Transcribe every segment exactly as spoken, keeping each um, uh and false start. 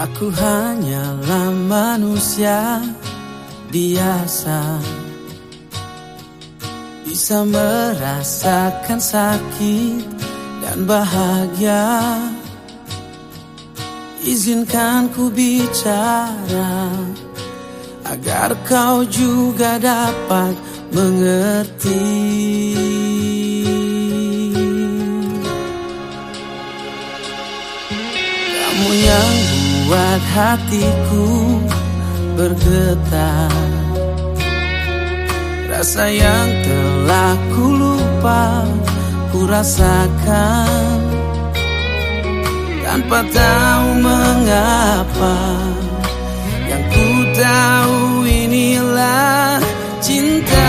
Aku hanyalah manusia biasa, bisa merasakan sakit dan bahagia. Izinkan ku bicara agar kau juga dapat mengerti. Kamu yang buat hatiku bergetar, rasa yang telah ku lupa ku rasakan, tanpa tahu mengapa. Yang ku tahu inilah cinta.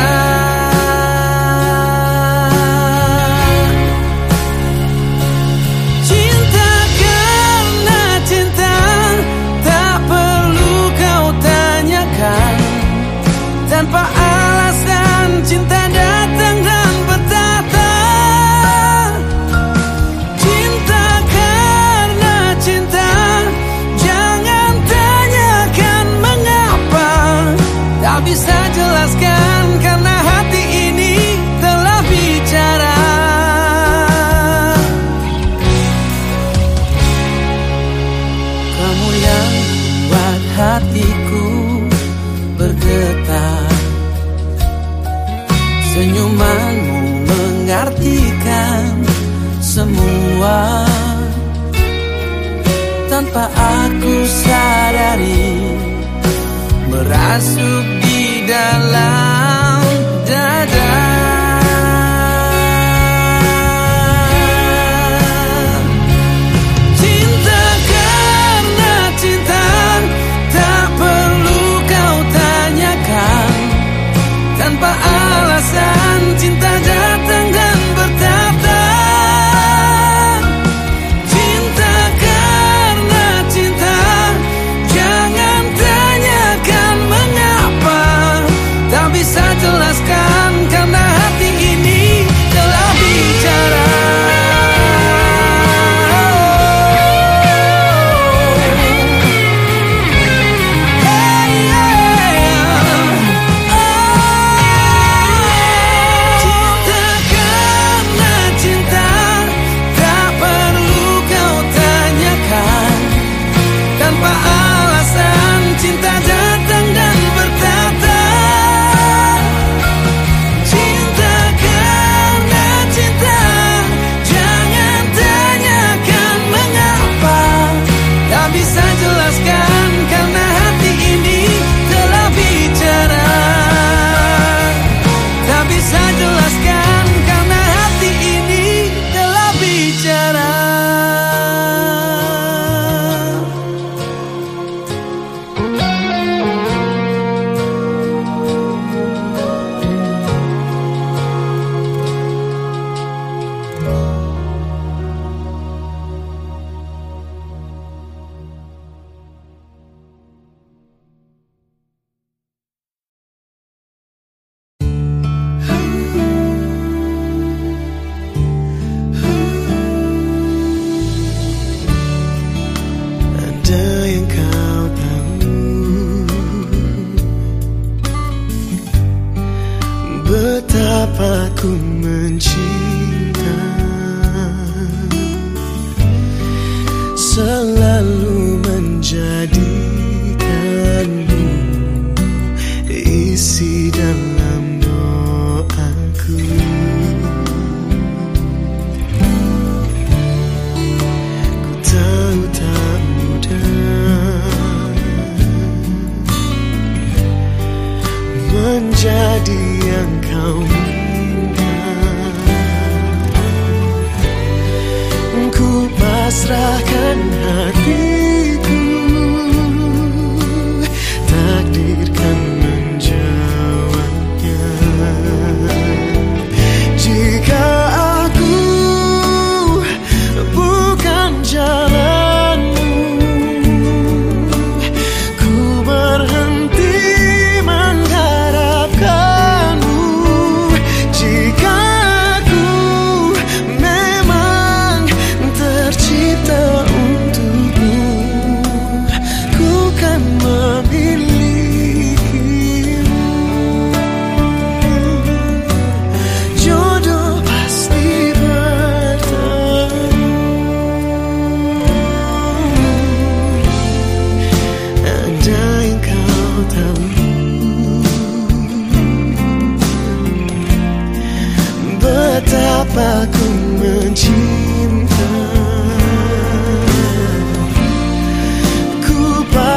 Cinta karena cinta, tak perlu kau tanyakan. Tanpa alasan cinta datang dan bertata. Cinta karena cinta, jangan tanyakan mengapa. Tak bisa jelaskan karena hati ini telah bicara. Kamu yang buat hatiku bergetar, senyumanmu mengartikan semua. Tanpa aku sadari, merasuk di dalam dada. Cinta karena cinta, tak perlu kau tanyakan. Tanpa alasan cinta datang dan bertata. Cinta karena cinta, jangan tanyakan mengapa. Tak bisa jelaskan karena hati ini telah bicara. Betapa ku mencinta, selalu menjadikanmu isi dalam doaku. Ku tahu tak mudah menjadi yang kau minta. Ku pasrahkan hatiku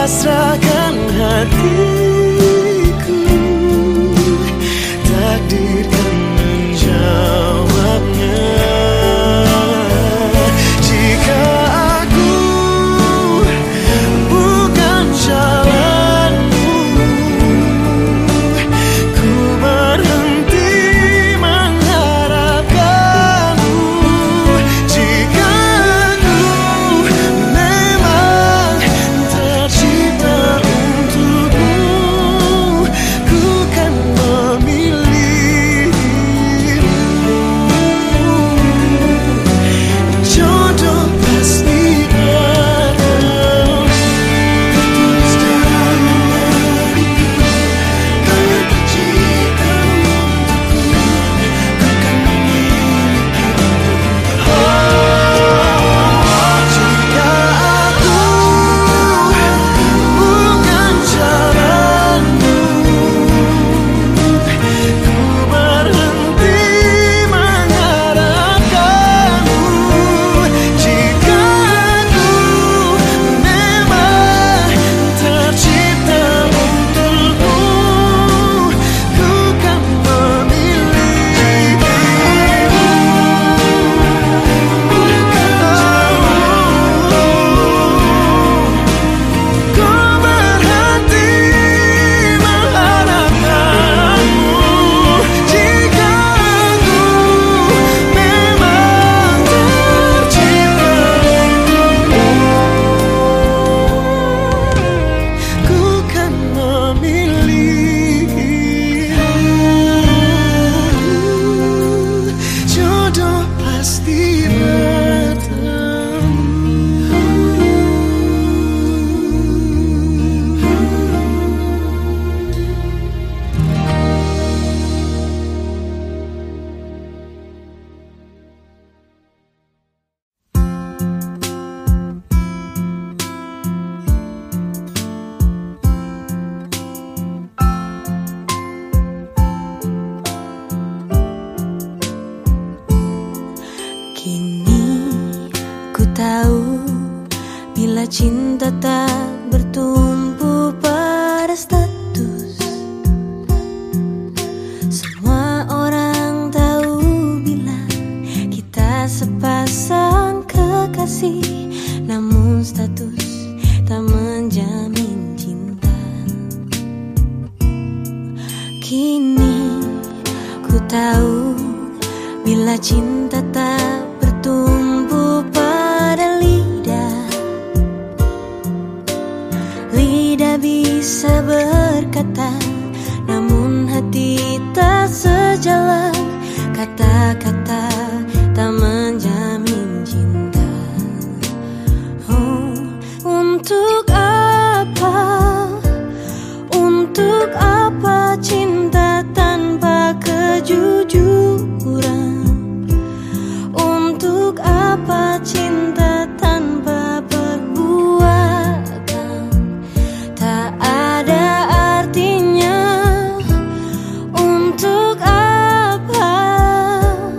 pasrahkan hatiku, takdir kan menjawabnya. Jika aku bukan jalanmu, ku berhenti mengharapkanmu. Jika aku memang tercipta untukmu, ku kan memilihmu. Jodoh pasti datang, tertulis dalam hatiku. Kau yang tercipta untukku, ku kan memilikimu. Oh, jika aku bukan jalanmu, ku berhenti mengharapkanmu. Jika aku memang tercipta untukmu, ku kan memilikimu. Ku berhenti mengharapkanmu. Jika aku memang tercipta untukmu, ku kan memilihmu. Jodoh pasti datang. Kini ku tahu bila cinta tak bertumpu pada status. Semua orang tahu bila kita sepasang kekasih, namun status tak menjamin cinta. Kini ku tahu bila cinta tak bertumbuh pada lidah. Lidah bisa berkata, namun hati tak sejalan. Kata-kata tak menjamin cinta. Oh, untuk apa? Untuk apa cinta tanpa kejujuran? Untuk apa cinta tanpa perbuatan? Tak ada artinya. Untuk apa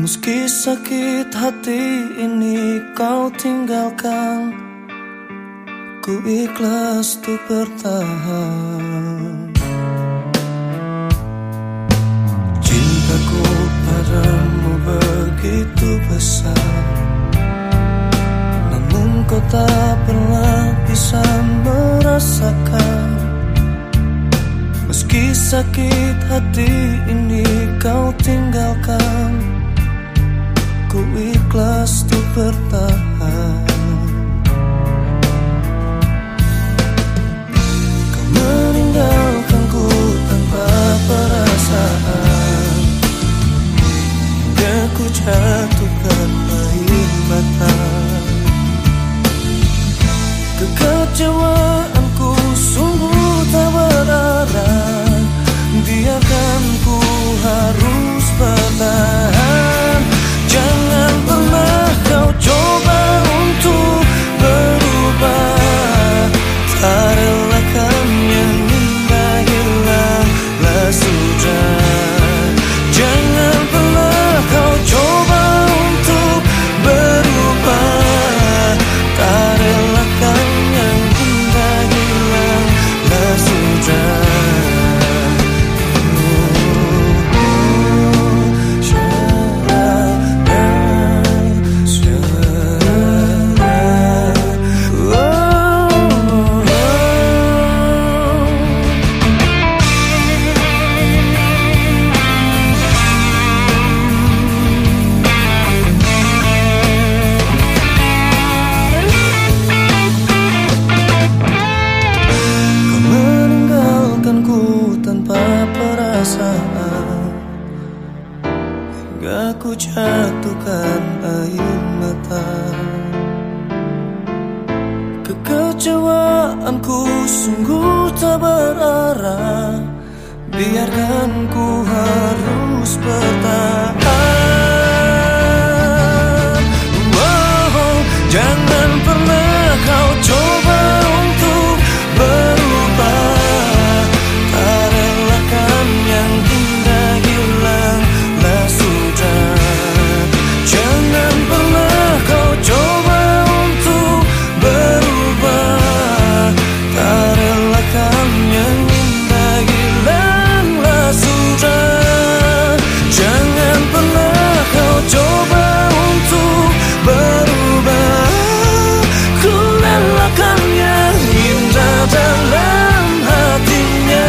Meski sakit hati ini kau tinggalkan, ku ikhlas untuk bertahan. Cintaku padamu begitu besar, namun kau tak pernah bisa merasakan. Meski sakit hati ini kau tinggalkan, ku ikhlas untuk bertahan. Kau meninggalkanku tanpa perasaan, hingga ku jatuhkan air mata. Kekecewaanku sungguh tak berarah, biarkan ku harus bertahan. Jangan pernah kau coba untuk berubah, tak relakan yang indah hilanglah sudah. Jangan pernah kau coba untuk berubah, tak relakan yang indah hilanglah sudah. Hingga ku jatuhkan air mata. Kekecewaanku sungguh tak berarah, biarkan ku harus bertahan. Oh, jangan pernah kau coba untuk berubah, tak relakan yang indah hilanglah sudah. Jangan pernah kau coba untuk berubah, tak relakan yang indah hilanglah sudah. Jangan pernah kau coba untuk berubah, ku relakan yang indah dalam hatinya.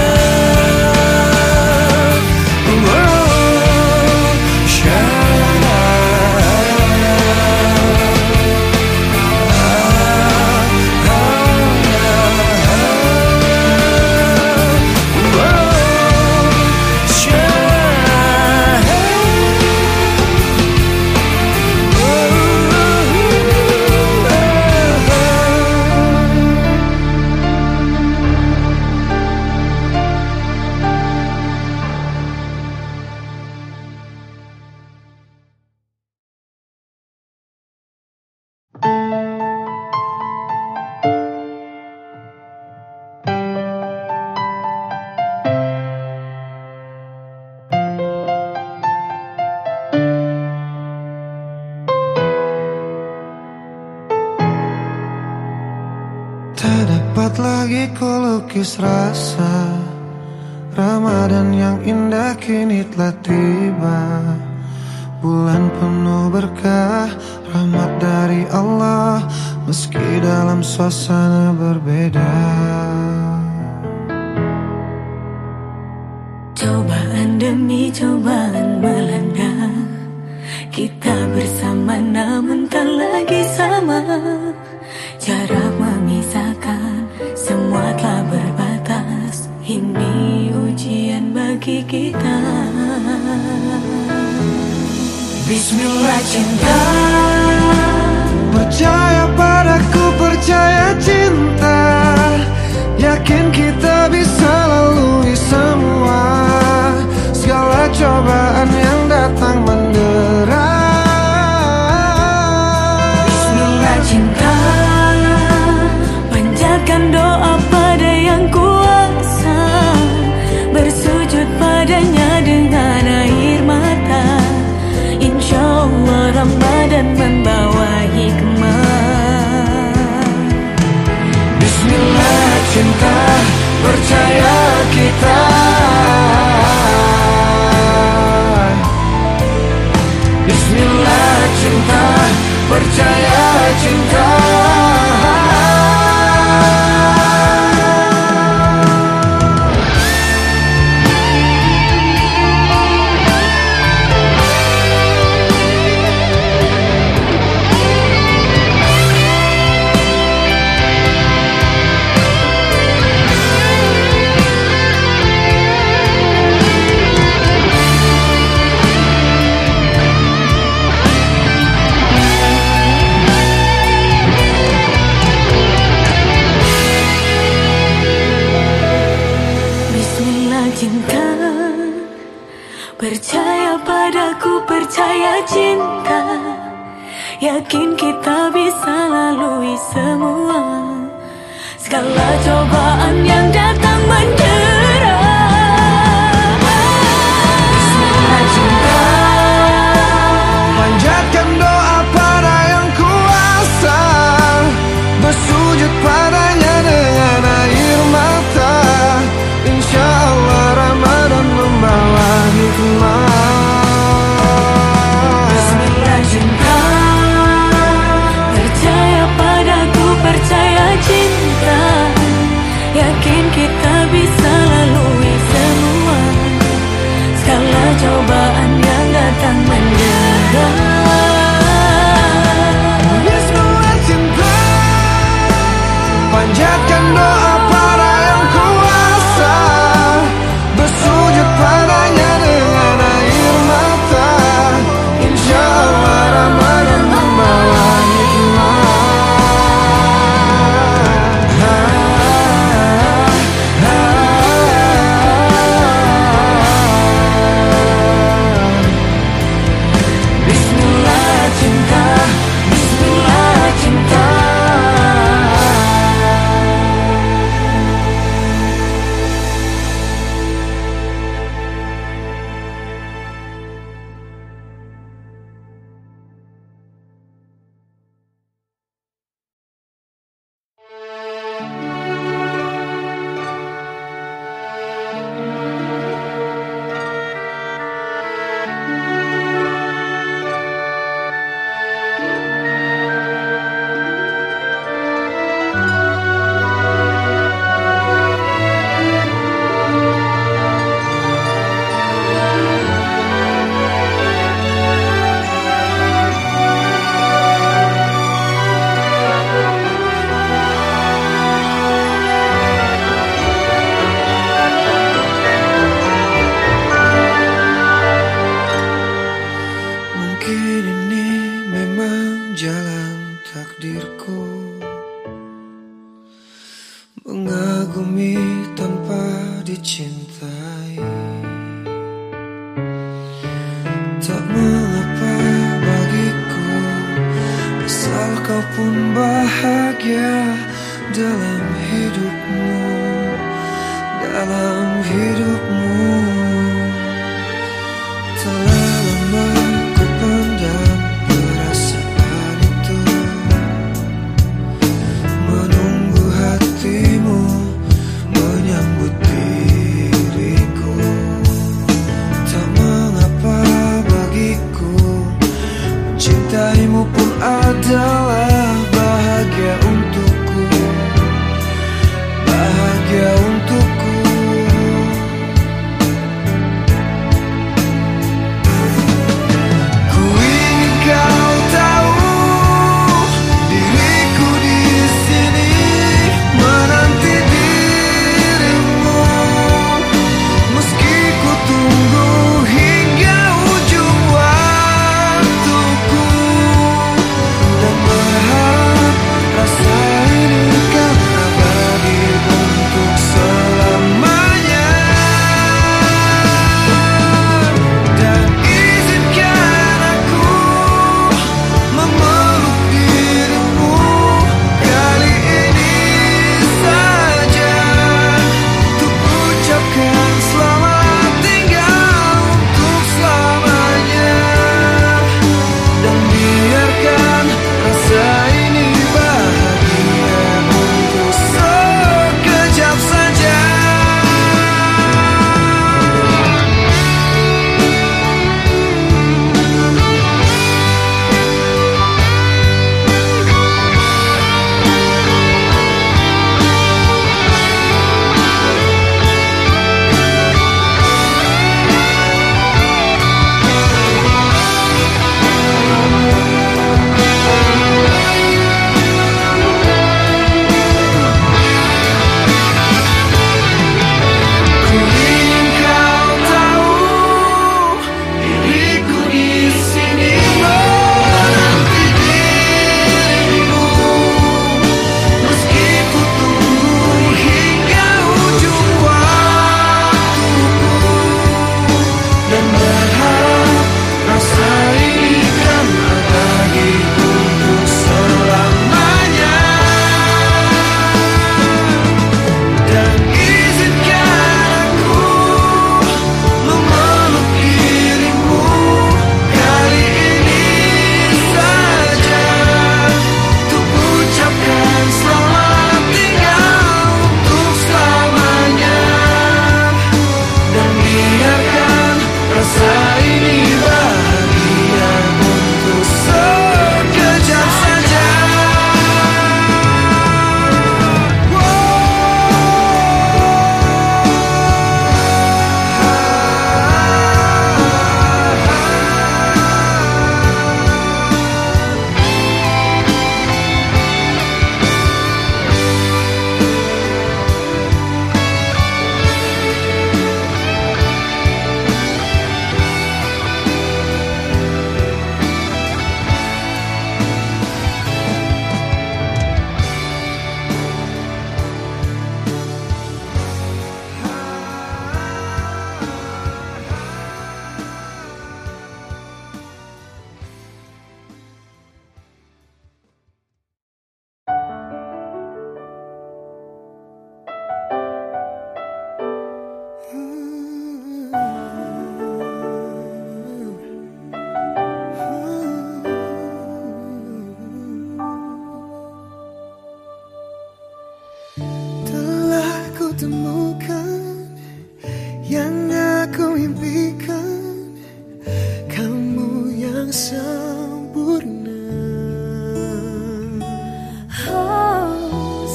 Tak dapat lagi ku lukis rasa Ramadan yang indah kini telah tiba. Bulan penuh berkah, rahmat dari Allah, meski dalam suasana berbeda. Cobaan demi cobaan melanda, kita bersama namun tak lagi sama. Jarak memisahkan, semua telah berbatas. Ini ujian bagi kita. Bismillah cinta, percaya padaku, percaya cinta. Yakin kita bisa lalui semua segala cobaan yang datang mendera. Bismillah cinta, panjatkan doa pada yang kuasa, bersujud padanya dengan air mata. Insya percaya cinta, yakin kita bisa lalui semua segala cobaan yang datang mendera. Bismillah cinta, panjatkan doa pada yang kuasa, bersujud padanya dengan air mata. Insya Allah Ramadan membawa hikmah. Bismillah cinta, percaya padaku, percaya cinta, yakin kita bisa lalui semua segala cobaan yang datang mendera. Bismillah cinta, panjatkan doa pada yang kuasa, bersujud padanya dengan air mata. Insya Allah Ramadan membawa hikmah. Bismillah cinta, Bismillah cinta. Mungkin ini memang jalan takdirku, mengagumi tanpa dicintai. Tak mengapa bagiku, asal kau pun bahagia dalam hidupmu, dalam hidupmu. Telah lama ku pendam perasaan itu, menunggu hatimu menyambut diriku. Tak mengapa bagiku, mencintaimu pun adalah bahagia untukku, bahagia untukku. Ku ingin kau tahu, diriku di sini menanti dirimu, meski ku tunggu hingga ujung waktuku, dan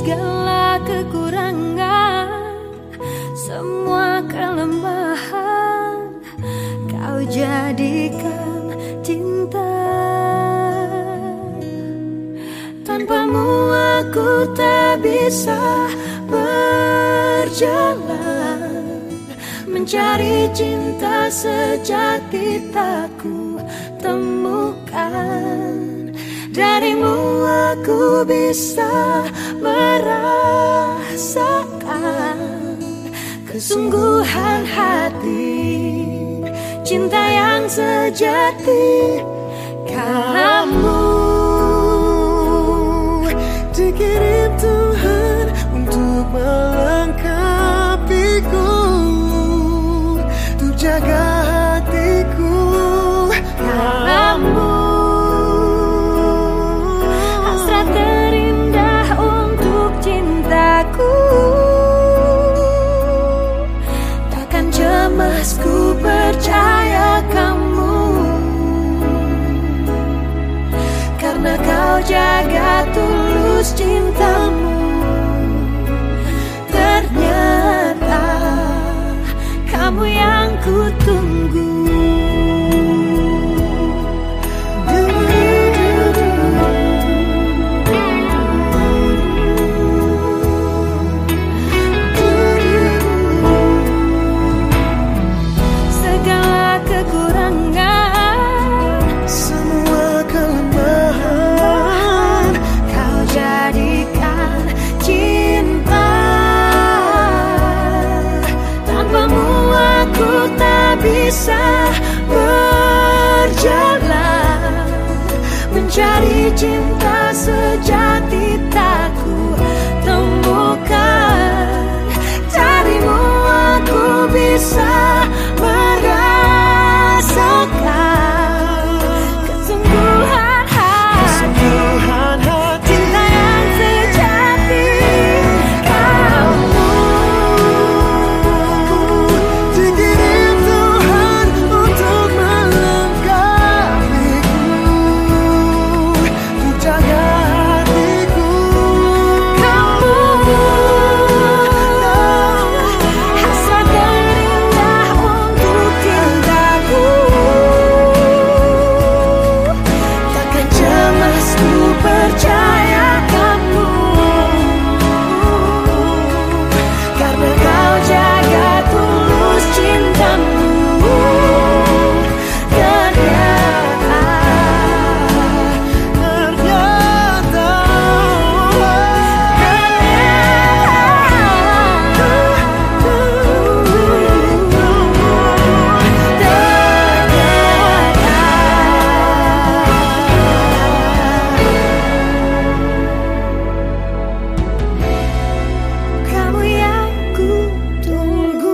segala kekurangan, semua kelemahan, kau jadikan cinta. Tanpamu aku tak bisa berjalan, mencari cinta sejati tak ku temukan. Darimu aku bisa merasakan kesungguhan hati, cinta yang sejati. Kamu dikirim Tuhan untuk melengkapiku, untuk jaga hatiku. Kamu hasrat terindah untuk cintaku, takkan cemas ku percaya kamu, karena kau jaga tulus cintamu. Ternyata kamu yang ku tunggu. Segala kekurangan, Semua kelemahan, kau jadikan cinta. Tanpamu aku tak bisa berjalan, mencari cinta sejati tak ku temukan. Darimu aku bisa merasakan kesungguhan hati, Tuhan hati. cinta yang sejati. Kamu Dikirim Tuhan untuk melengkapiku, untuk jaga hatiku. Kamu hasrat terindah untuk cintaku, takkan cemas ku percaya kamu, karena kau jaga tulus cintamu. Ternyata Ternyata kamu yang ku tunggu.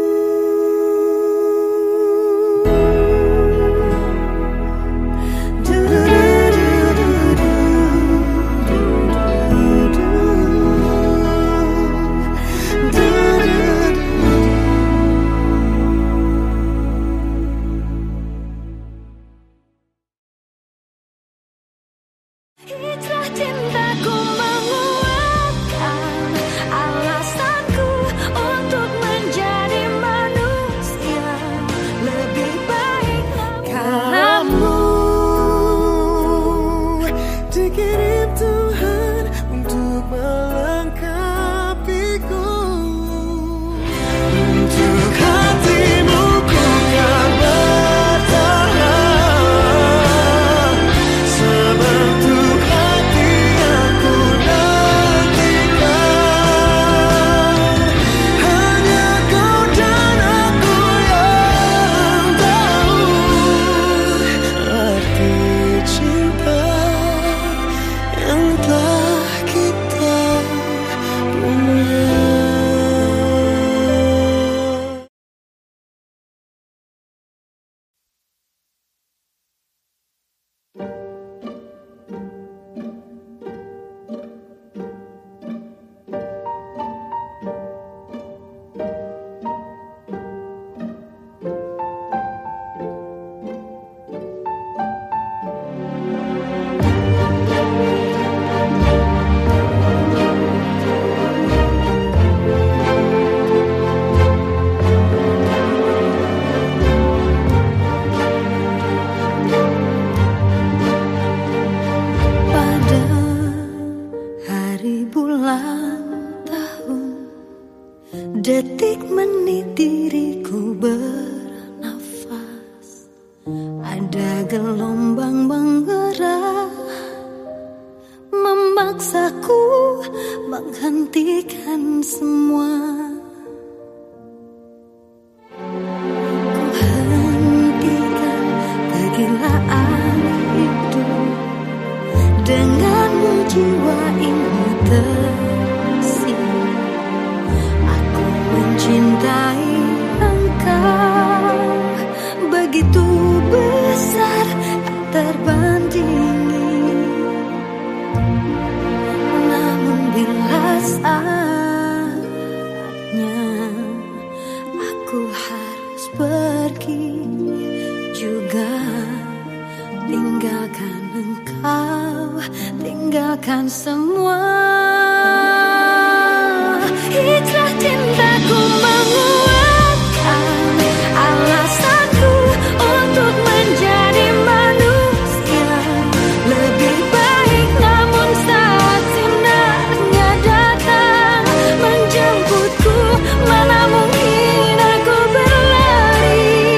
Hijrah cintaku menguatkan alasanku untuk menjadi manusia lebih baik. Kamu dikirim Tuhan untuk melengkapiku, untuk hatimu ku kan bertahan, sebentuk hati aku detik menit diriku bernafas, ada gelombang menggerak memaksaku menghentikan semua. Ku hentikan kegilaan hidup, denganmu jiwa ini tersiap. Aku mencintai engkau begitu besar, tak terbandingi. Namun bila saatnya aku harus pergi juga, tinggalkan engkau, tinggalkan semua. Hijrah cintaku menguatkan alasanku untuk menjadi manusia lebih baik. Namun saat sinarnya datang menjemputku, mana mungkin aku berlari.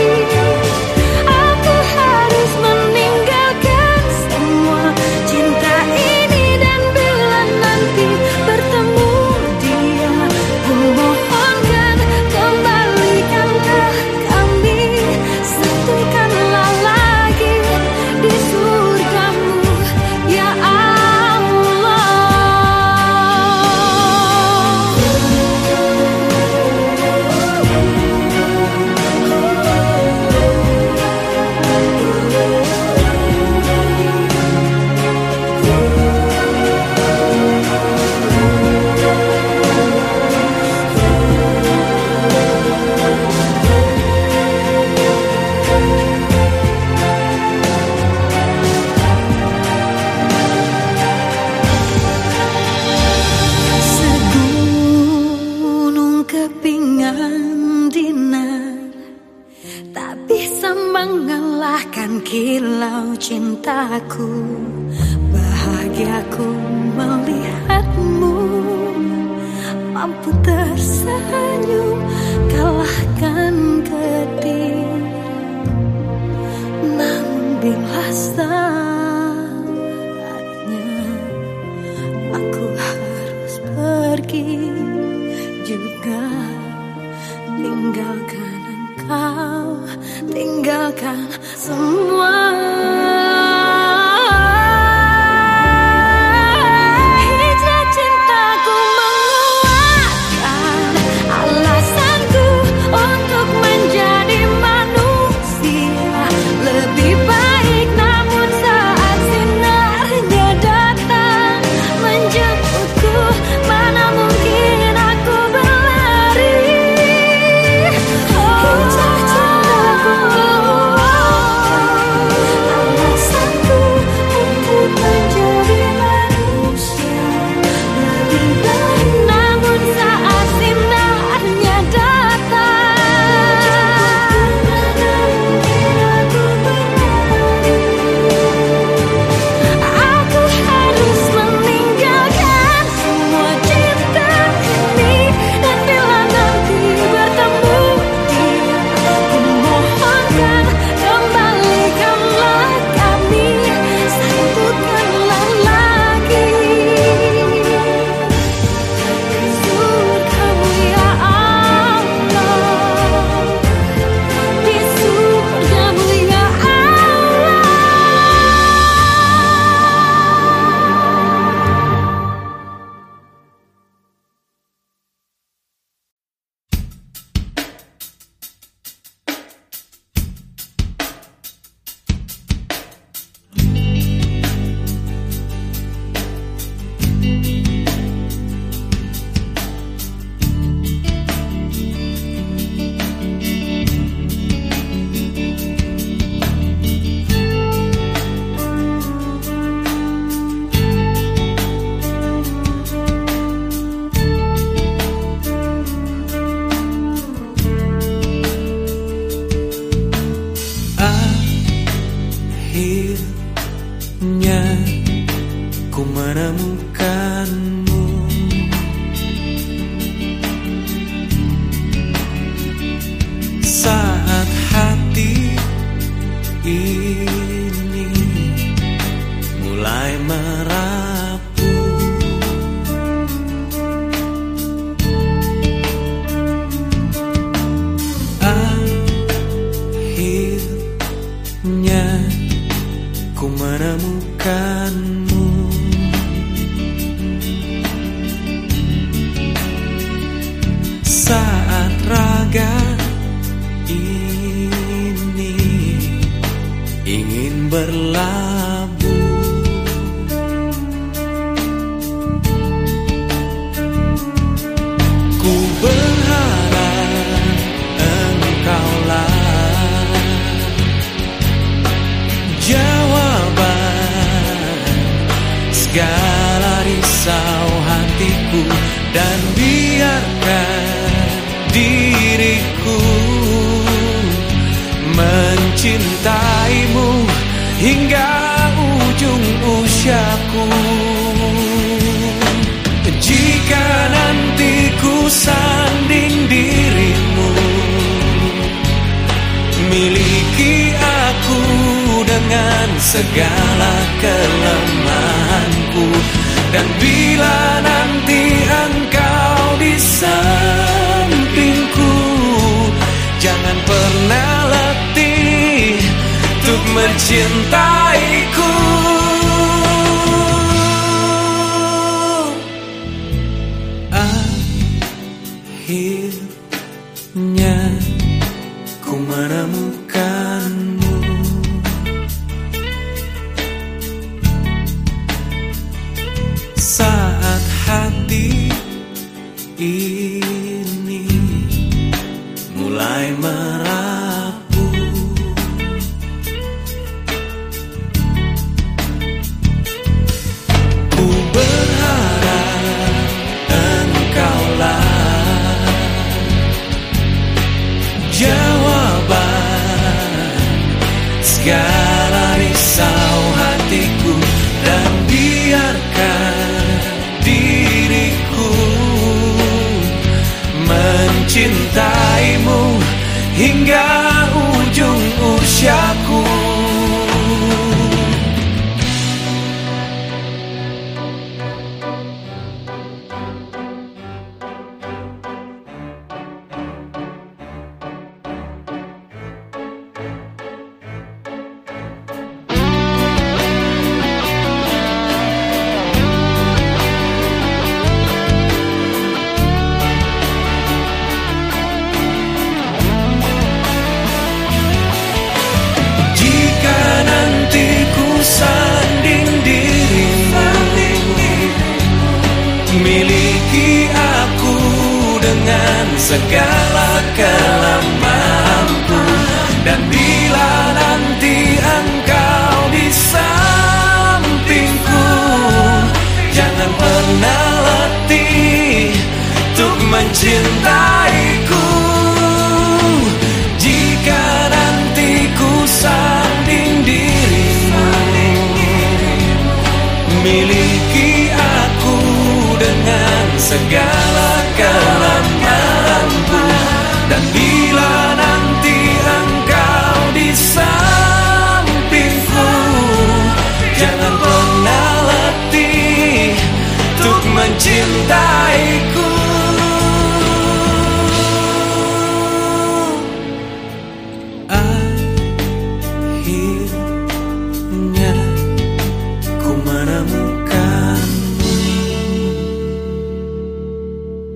Aku harus meninggalkan semua cinta ini, dan bila nanti bertemu dia, ku mohonkan kembalikanlah kami, satukanlah lagi di surgamu ya Allah. Segunung kepingan dinar tak bisa mengalahkan kilau cintaku. Bahagiaku melihatmu mampu tersenyum kalahkan getir. Namun bila saatnya aku harus pergi juga, tinggalkan engkau, tinggalkan semua. Hijrah cintaku menguatkan alasanku untuk menjadi manusia lebih baik. Namun saat sinarnya datang menjemputku, mana mungkin aku berlari. Hijrah cintaku menguatkan alasanku untuk menjadi manusia lebih baik. Namun saat sinarnya datang, mana mungkin aku berlari. Aku harus meninggalkan semua cinta ini, dan bila nanti bertemu dia, ku mohonkan kembalikanlah kami, satukanlah lagi di surgamu ya Allah, di surgamu ya Allah. Akhirnya ku menemukanmu, merapu. Akhirnya ku menemukanmu. Saat raga ini ingin berlabuh, ku berharap engkaulah jawaban segala risau hatiku, dan biarkan diriku mencintaimu hingga ujung usiaku. Jika nanti ku sanding dirimu, miliki aku dengan segala kelemahanku, dan bila nanti engkau di sampingku, jangan pernah letih untuk mencintaiku. Akhirnya ku menemukanmu. Saat hati ini mulai merapu, ku berharap engkaulah jawaban segala risau hatiku, dan biarkan diriku mencintaimu hingga ujung usiaku. Miliki aku dengan segala kelemahanku, dan bila nanti engkau di sampingku, jangan pernah letih untuk mencintaiku. Jika nanti ku sanding dirimu, miliki aku dengan segala kelemahanku, dan bila nanti engkau di sampingku, jangan pernah letih untuk mencintaiku. Akhirnya ku menemukanmu.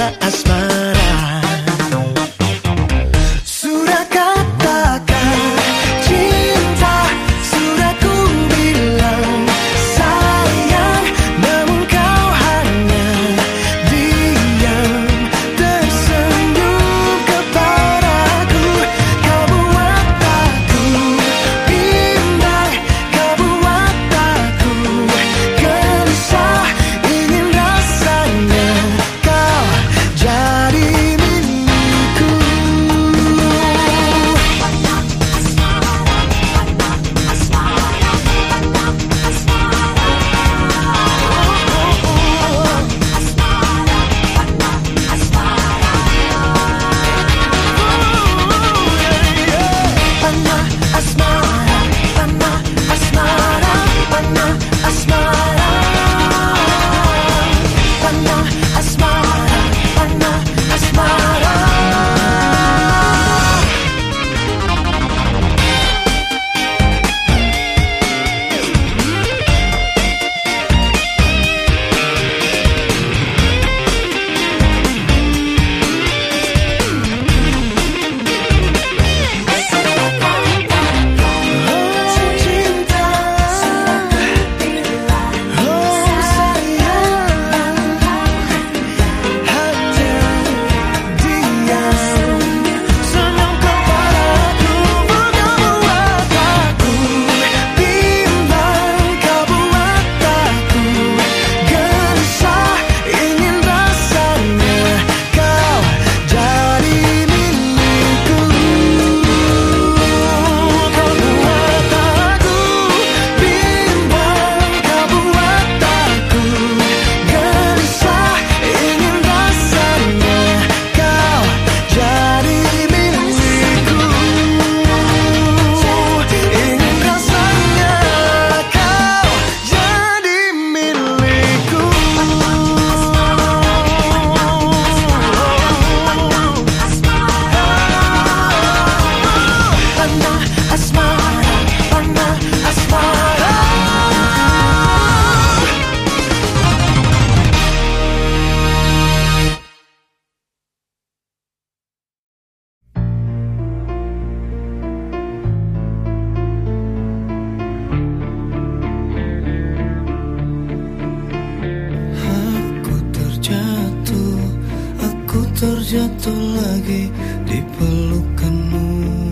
terjatuh lagi di pelukanmu.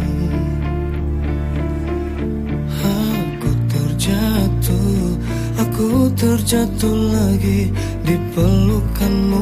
Aku terjatuh, aku terjatuh lagi di pelukanmu.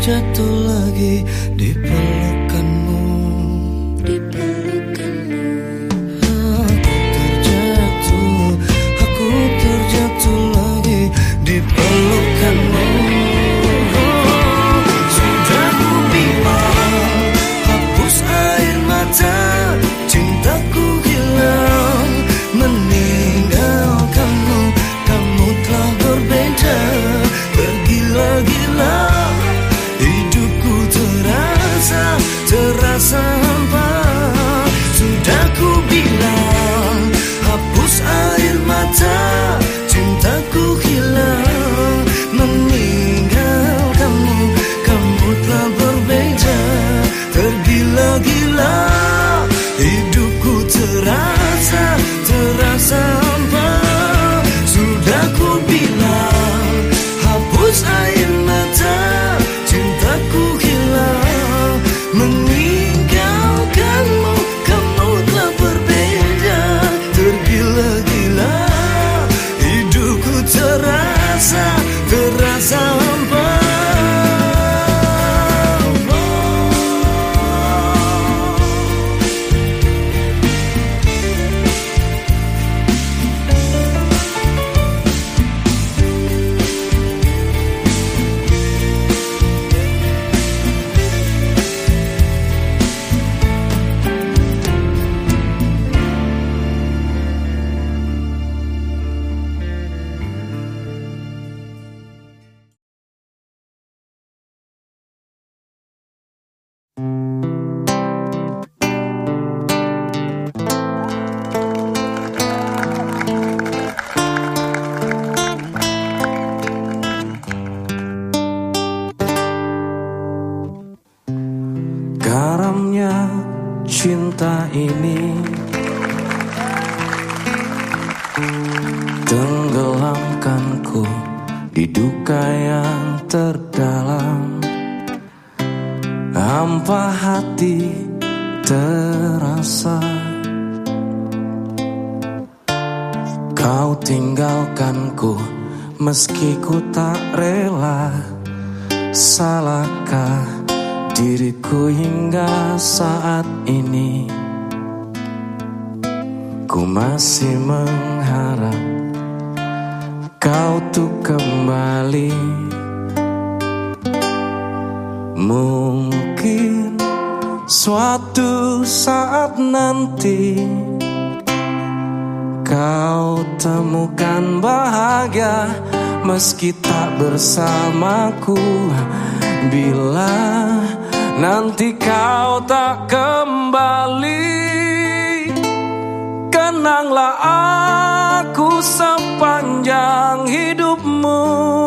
terjatuh lagi di pelukanmu. Di pelukanmu. Aku terjatuh, aku terjatuh lagi di pelukanmu. Sudah ku bilang, hapus air mata, cintaku hilang, meninggalkanmu. Kamu telah berbeda, tergila-gila, hidupku terasa, terasa hampa. Sudah ku bilang, hapus air mata, cintaku hilang, meninggalkanmu. Kamu telah berbeda, tergila-gila, hidupku terasa, terasa hampa. Sudah ku bilang, hapus air mata, cintaku hilang, meninggalkanmu. Kamu telah berbeda, tergila-gila, hidupku terasa, terasa hampa. Garamnya cinta ini tenggelamkanku di duka yang terdalam. Hampa hati terasa, kau tinggalkanku meski ku tak rela. Salahkah diriku hingga saat ini? Ku masih mengharap kau tuh kembali. Mungkin suatu saat nanti kau temukan bahagia meski tak bersamaku. Bila nanti kau tak kembali, kenanglah aku sepanjang hidupmu.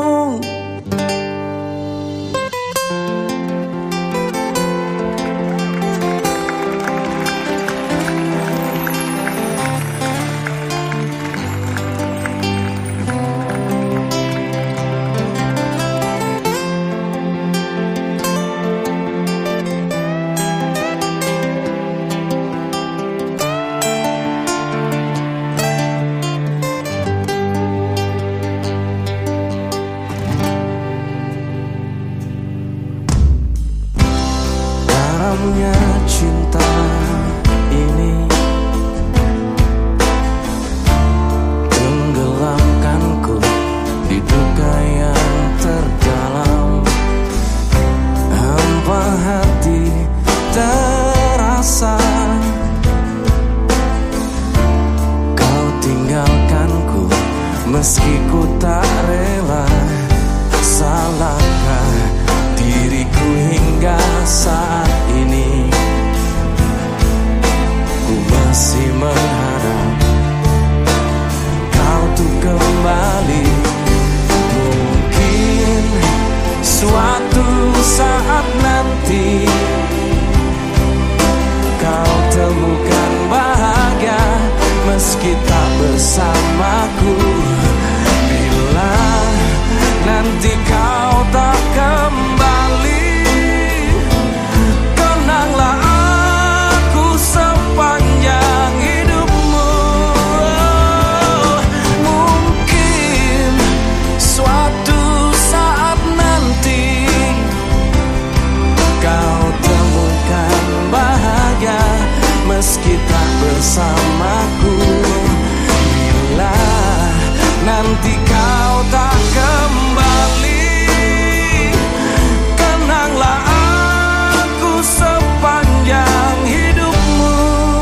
Garamnya cinta ini tenggelamkanku di duka yang terdalam. Hampa hati terasa, kau tinggalkanku meski ku tak rela. Salahkah diriku hingga saat ini? Ku masih mengharap kau tuh kembali. Mungkin suatu saat nanti kau temukan bahagia meski tak bersamaku. Bila nanti kau tak kembali, kenanglah aku sepanjang hidupmu. Mungkin bersamaku. Bila nanti kau tak kembali, kenanglah aku sepanjang hidupmu.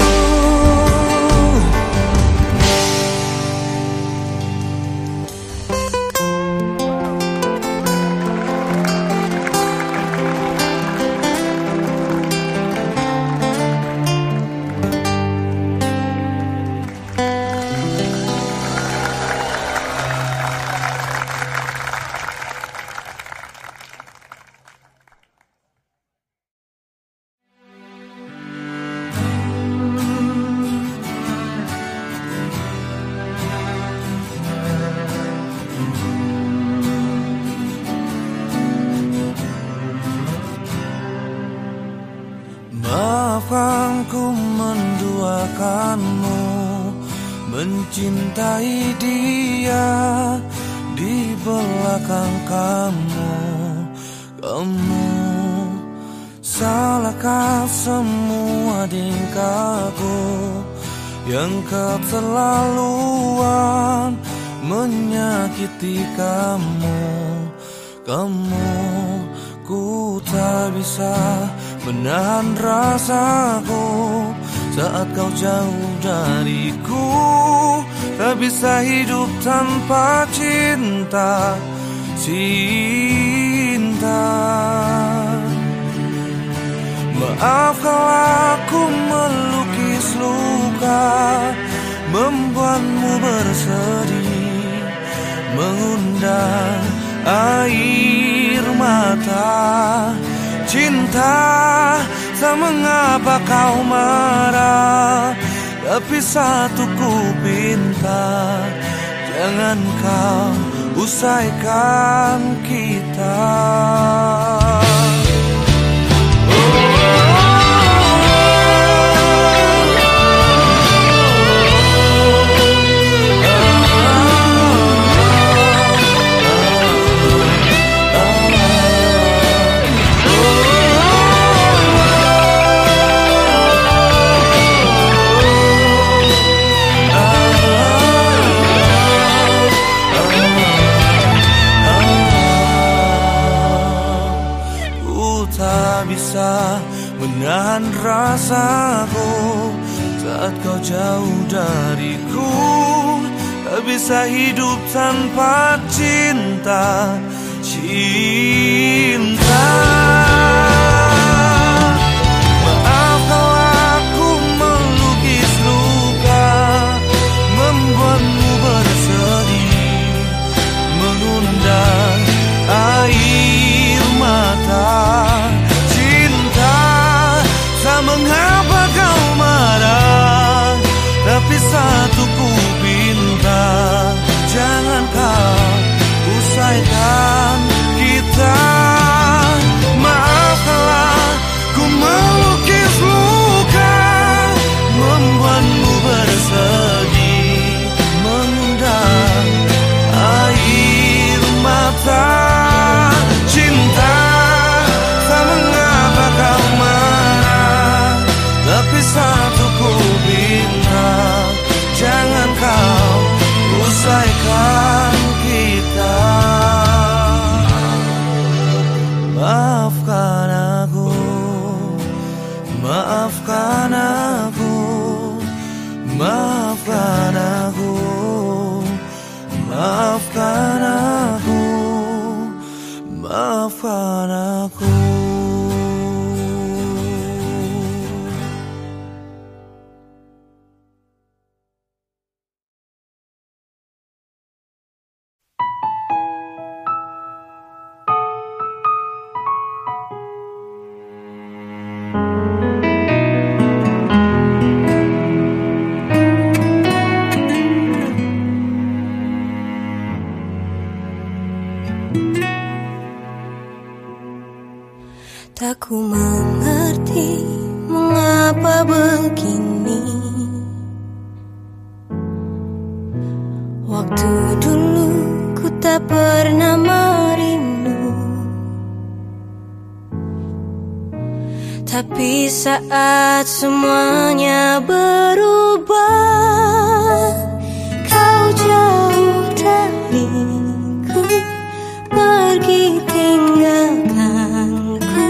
Maafkan ku menduakanmu, mencintai dia di belakang kamu. Kamu salahkah semua tingkahku yang keterlaluan menyakiti kamu. Kamu ku tak bisa menahan rasaku saat kau jauh dariku. Tak bisa hidup tanpa cinta, cinta. Maaf kalau aku melukis luka, membuatmu bersedih, mengundang air mata. Cinta, tak mengapa kau marah, tapi satu ku pinta, jangan kau usaikan kita. Menahan rasaku saat kau jauh dariku. Tak bisa hidup tanpa cinta, cinta. Maaf kalau aku melukis luka, membuatmu bersedih, mengundang air mata. Mengapa kau marah, tapi satu ku pinta, jangan kau usaikan kita. Maaflah ku melukis luka, membuatmu bersedih, mengundang air mata. Cinta, tak mengapa kau marah, tapi satu ku minta, jangan kau usaikan kita. Maafkan aku, maafkan aku, maafkan aku, maafkan aku, maafkan aku. Tak ku mengerti mengapa begini. Waktu dulu ku tak pernah merindu, Tapi saat semuanya berubah, kau jauh dariku, pergi tinggalkanku.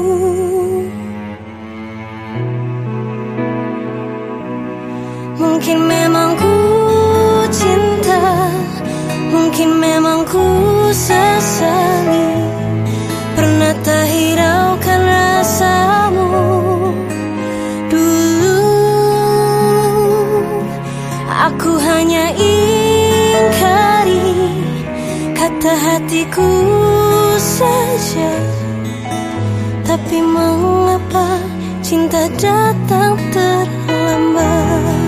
Mungkin memang ku cinta, mungkin memang ku sesali, pernah tak hiraukan rasamu dulu. Aku hanya ingkari kata hatiku saja. Tapi mengapa cinta datang terlambat?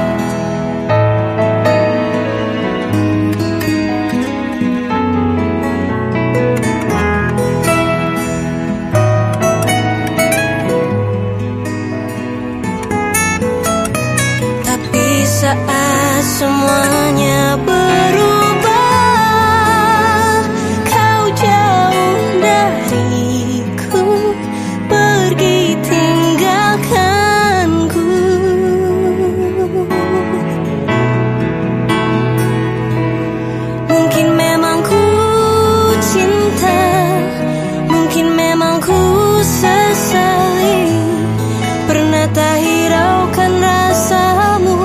Saat semuanya berubah, kau jauh dariku, pergi tinggalkanku. Mungkin memang ku cinta, mungkin memang ku sesali, pernah tak hiraukan rasamu.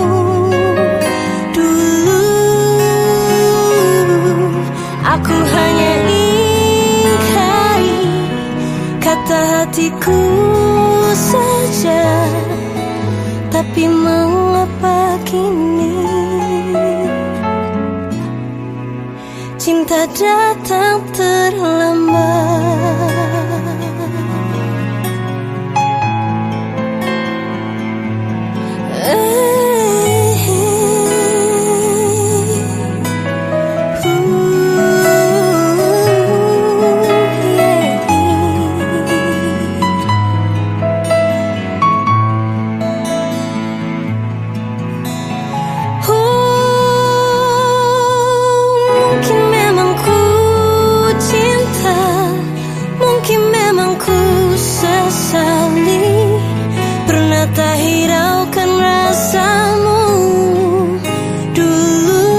Aku hanya ingkari kata hatiku saja. Tapi mengapa kini cinta datang terlambat? Tak hiraukan rasamu dulu.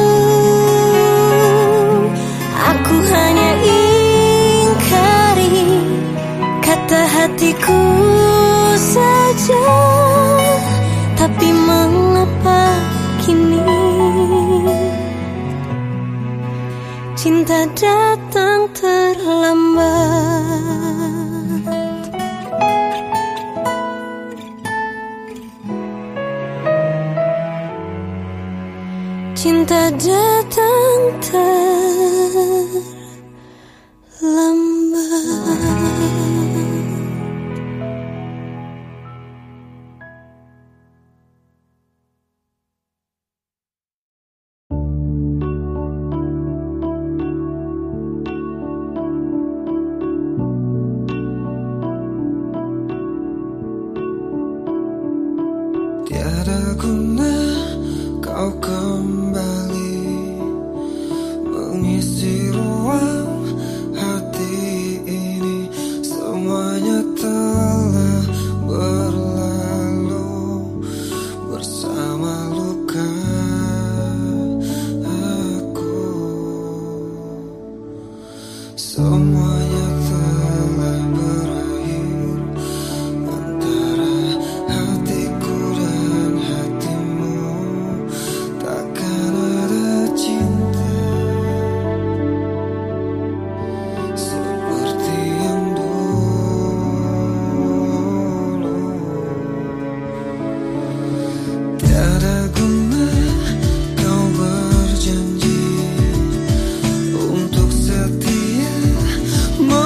Aku hanya ingkari kata hatiku saja. Tapi mengapa kini cinta datang terlambat? Cinta datang terlambat. Tiada guna kau kembali mengisi ruang hati ini. Semuanya telah berlalu bersama luka aku. Semuanya telah berakhir antara hatiku dan hatimu. Takkan ada cinta seperti yang dulu. Tiada guna kau berjanji untuk setia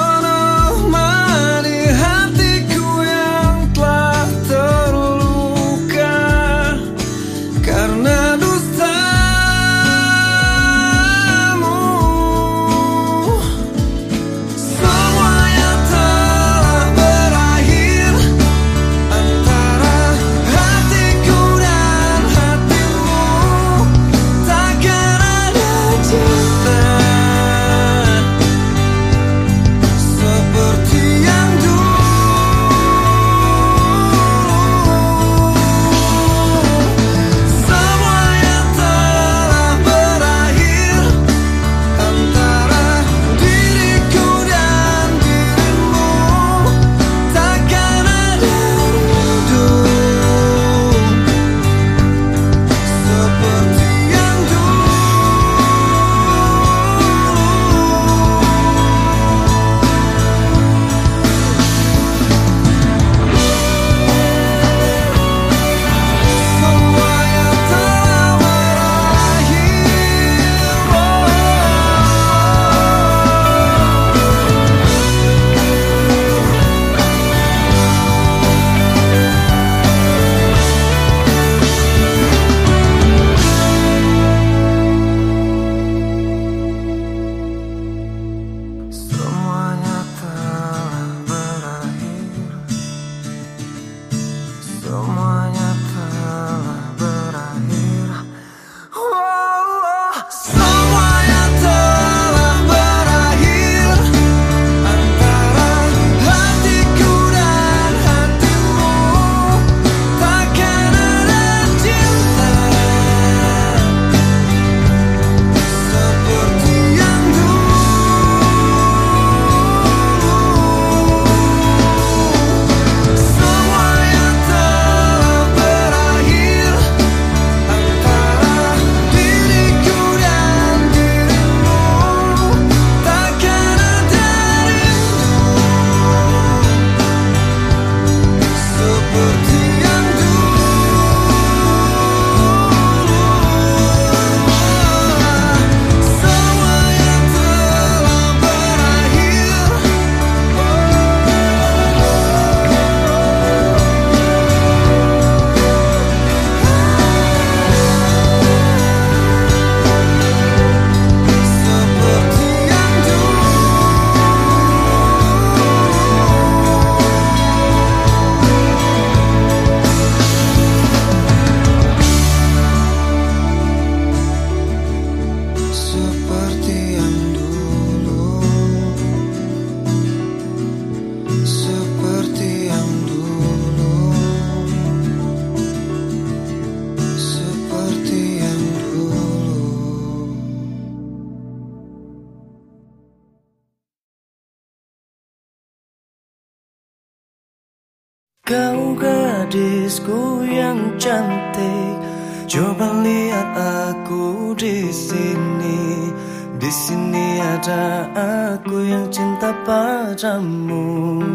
Kau gadisku yang cantik, coba lihat aku di sini. Di sini ada aku yang cinta padamu.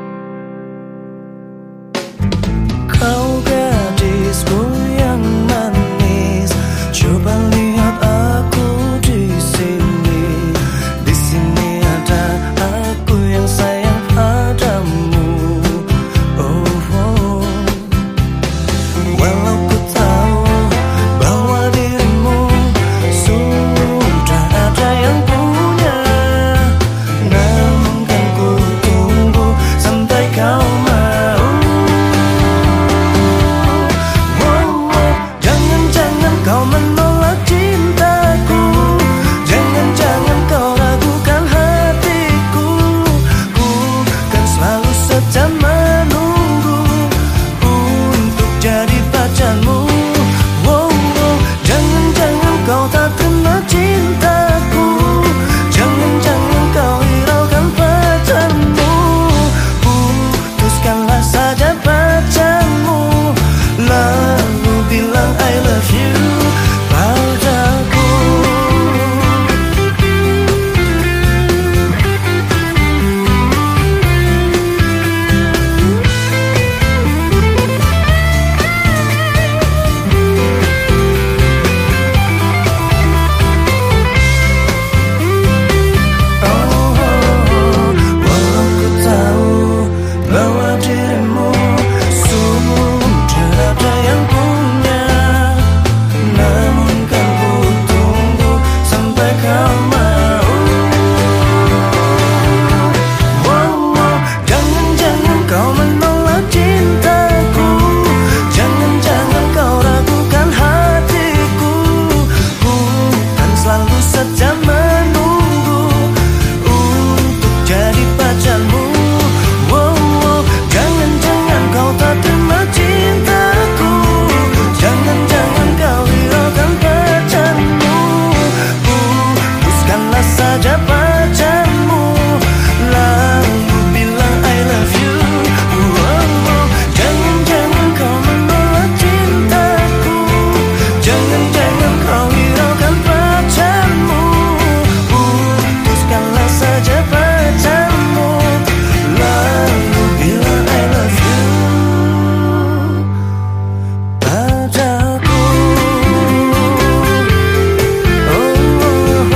Kau gadisku yang manis, coba lihat aku di sini. Di sini ada aku yang sayang padamu. Walau ku tahu bahwa dirimu sudah ada yang punya, namun kan ku tunggu sampai kau mau. Wow, wow. Jangan-jangan kau menolak cintaku, jangan-jangan kau ragukan hatiku. Ku kan selalu setia menunggu untuk jadi pacarmu. Wow, wow. Jangan-jangan kau tak terima cintaku, jangan-jangan kau hiraukan pacarmu. Putuskanlah saja pacarmu, lalu bilang I love you padaku. Walau ku tahu bahwa dirimu sudah ada yang punya, namun kan ku tunggu sampai kau mau. Wow, wow. Jangan-jangan kau menolak cintaku, jangan-jangan kau ragukan hatiku. Ku kan selalu setia menunggu untuk jadi pacarmu. Wow, wow. Jangan-jangan kau tak terima cintaku, jangan-jangan kau hiraukan pacarmu. Putuskanlah saja pacarmu, lalu bilang I love you. Wow, wow. Jangan-jangan kau menolak cintaku, jangan-jangan kau hiraukan pacarmu. Putuskanlah saja pacarmu, lalu bilang I love you padaku. Oh, oh, oh,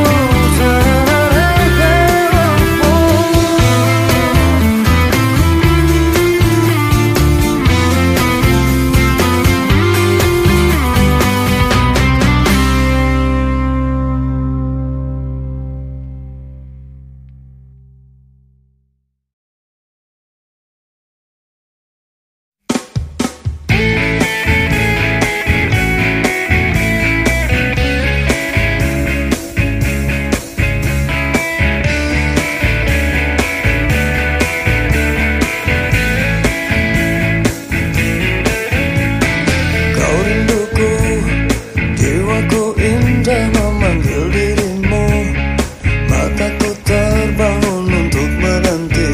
kau rinduku, jiwaku indah memanggil dirimu. Mataku terbangun untuk menanti,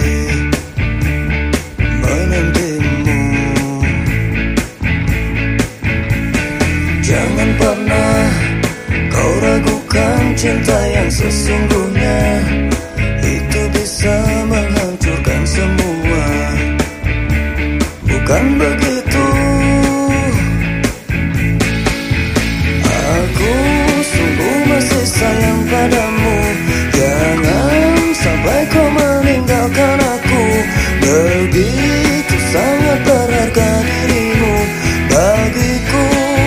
menantimu. Jangan pernah kau ragukan cinta yang sesungguhnya, itu bisa menghancurkan semua. Bukan begitu, aku sungguh masih sayang padamu. Jangan sampai kau meninggalkan aku, begitu sangat berharga dirimu bagiku.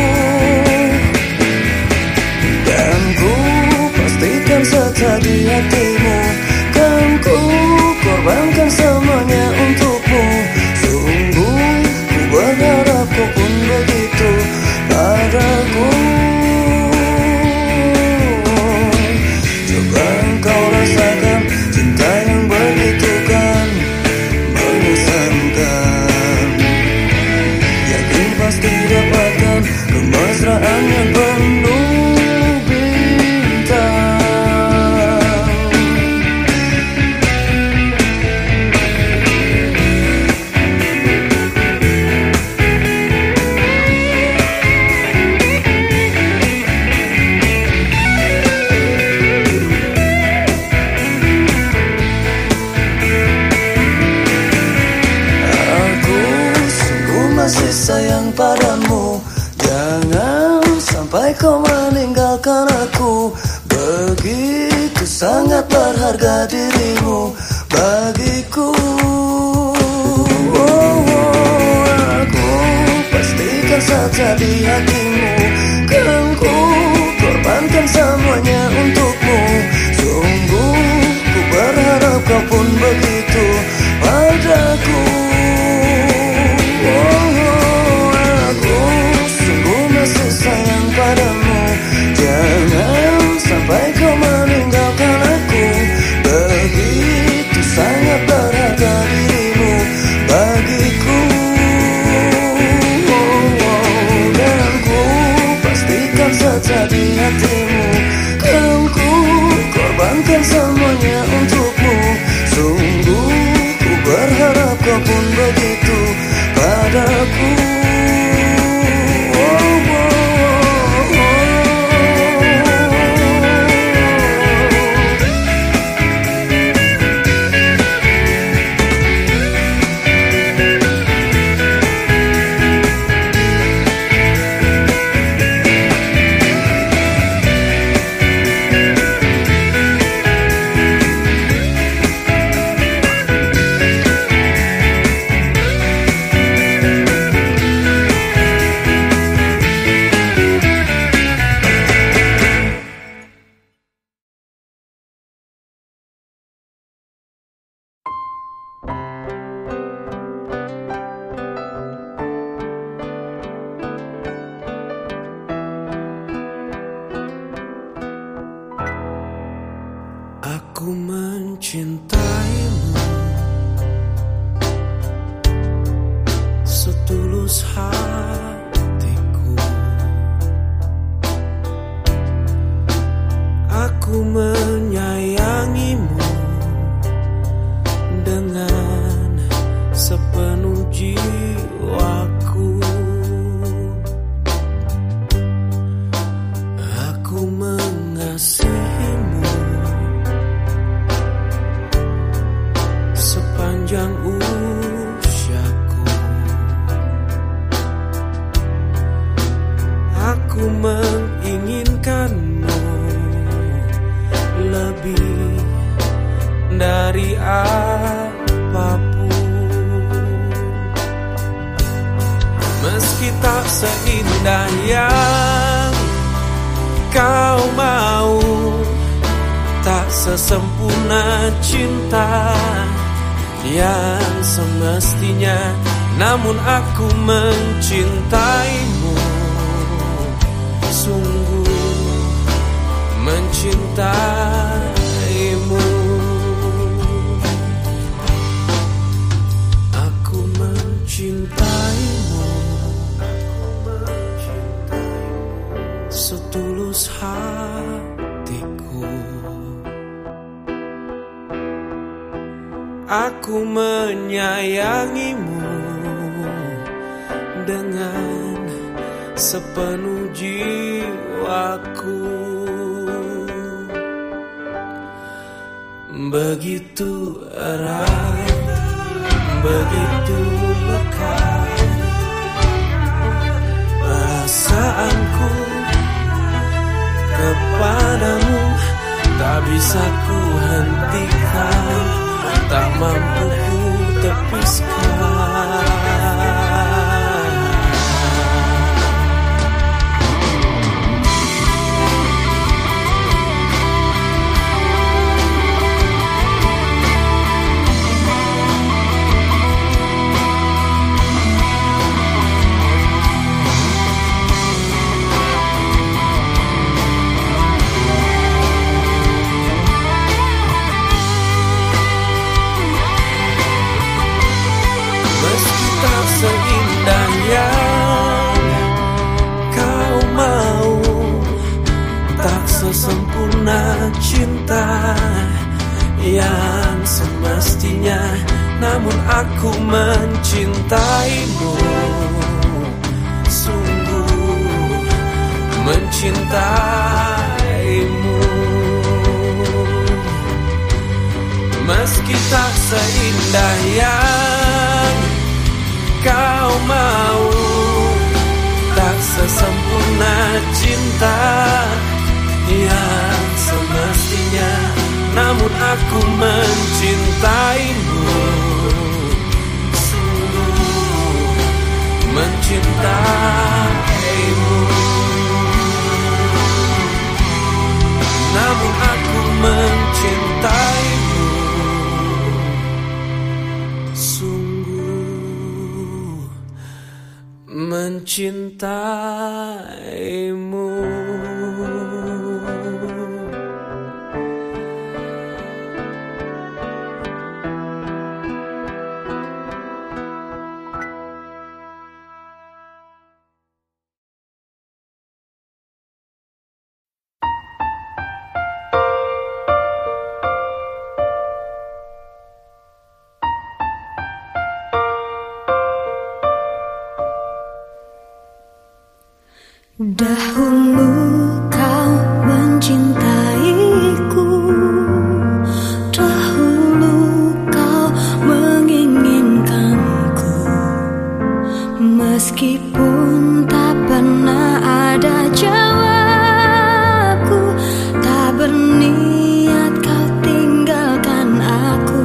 Dan ku pastikan setia di hatimu, kan ku korbankan semuanya untukmu. Sungguh ku berharap kau pun begitu padaku. Coba kau rasakan cinta yang begitu kan mengesankan. Yakin pasti dapatkan kemesraan yang penuh bintang. sangat berharga dirimu bagiku. Oh, oh, aku pastikan saja di hatimu, kan ku korbankan semuanya untukmu. Sungguh ku berharap kau pun begitu padaku. Oh, oh, aku sungguh masih sayang padamu. Jangan sampai kau meninggalkan aku. Begitu sangat berharga dirimu bagiku. Oh, oh, dan ku pastikan saja di hatimu, kan ku korbankan semuanya untukmu. Sungguh ku berharap kau pun begitu padaku. Aku mencintaimu setulus hatiku. Aku menyayangimu dengan sepenuh jiwaku. Aku mengasihimu sepanjang usiaku. Aku menginginkanmu lebih dari apapun. Meski tak seindah yang kau mau, tak sesempurna cinta yang semestinya, namun aku mencintaimu, sungguh mencintaimu. Aku mencintaimu setulus hatiku. Aku menyayangimu dengan sepenuh jiwaku. Begitu erat, begitu lekat perasaanku kepadamu, tak bisa ku hentikan, tak mampu ku tepiskan. Seindah yang kau mau, tak sesempurna cinta yang semestinya, namun aku mencintaimu, sungguh mencintaimu. Meski tak seindah yang kau mau, tak sesempurna cinta yang semestinya, namun aku mencintaimu, sungguh mencintaimu. Namun aku mencintaimu, sungguh mencintaimu. Dahulu kau mencintaiku, dahulu kau menginginkanku, meskipun tak pernah ada jawabku, tak berniat kau tinggalkan aku.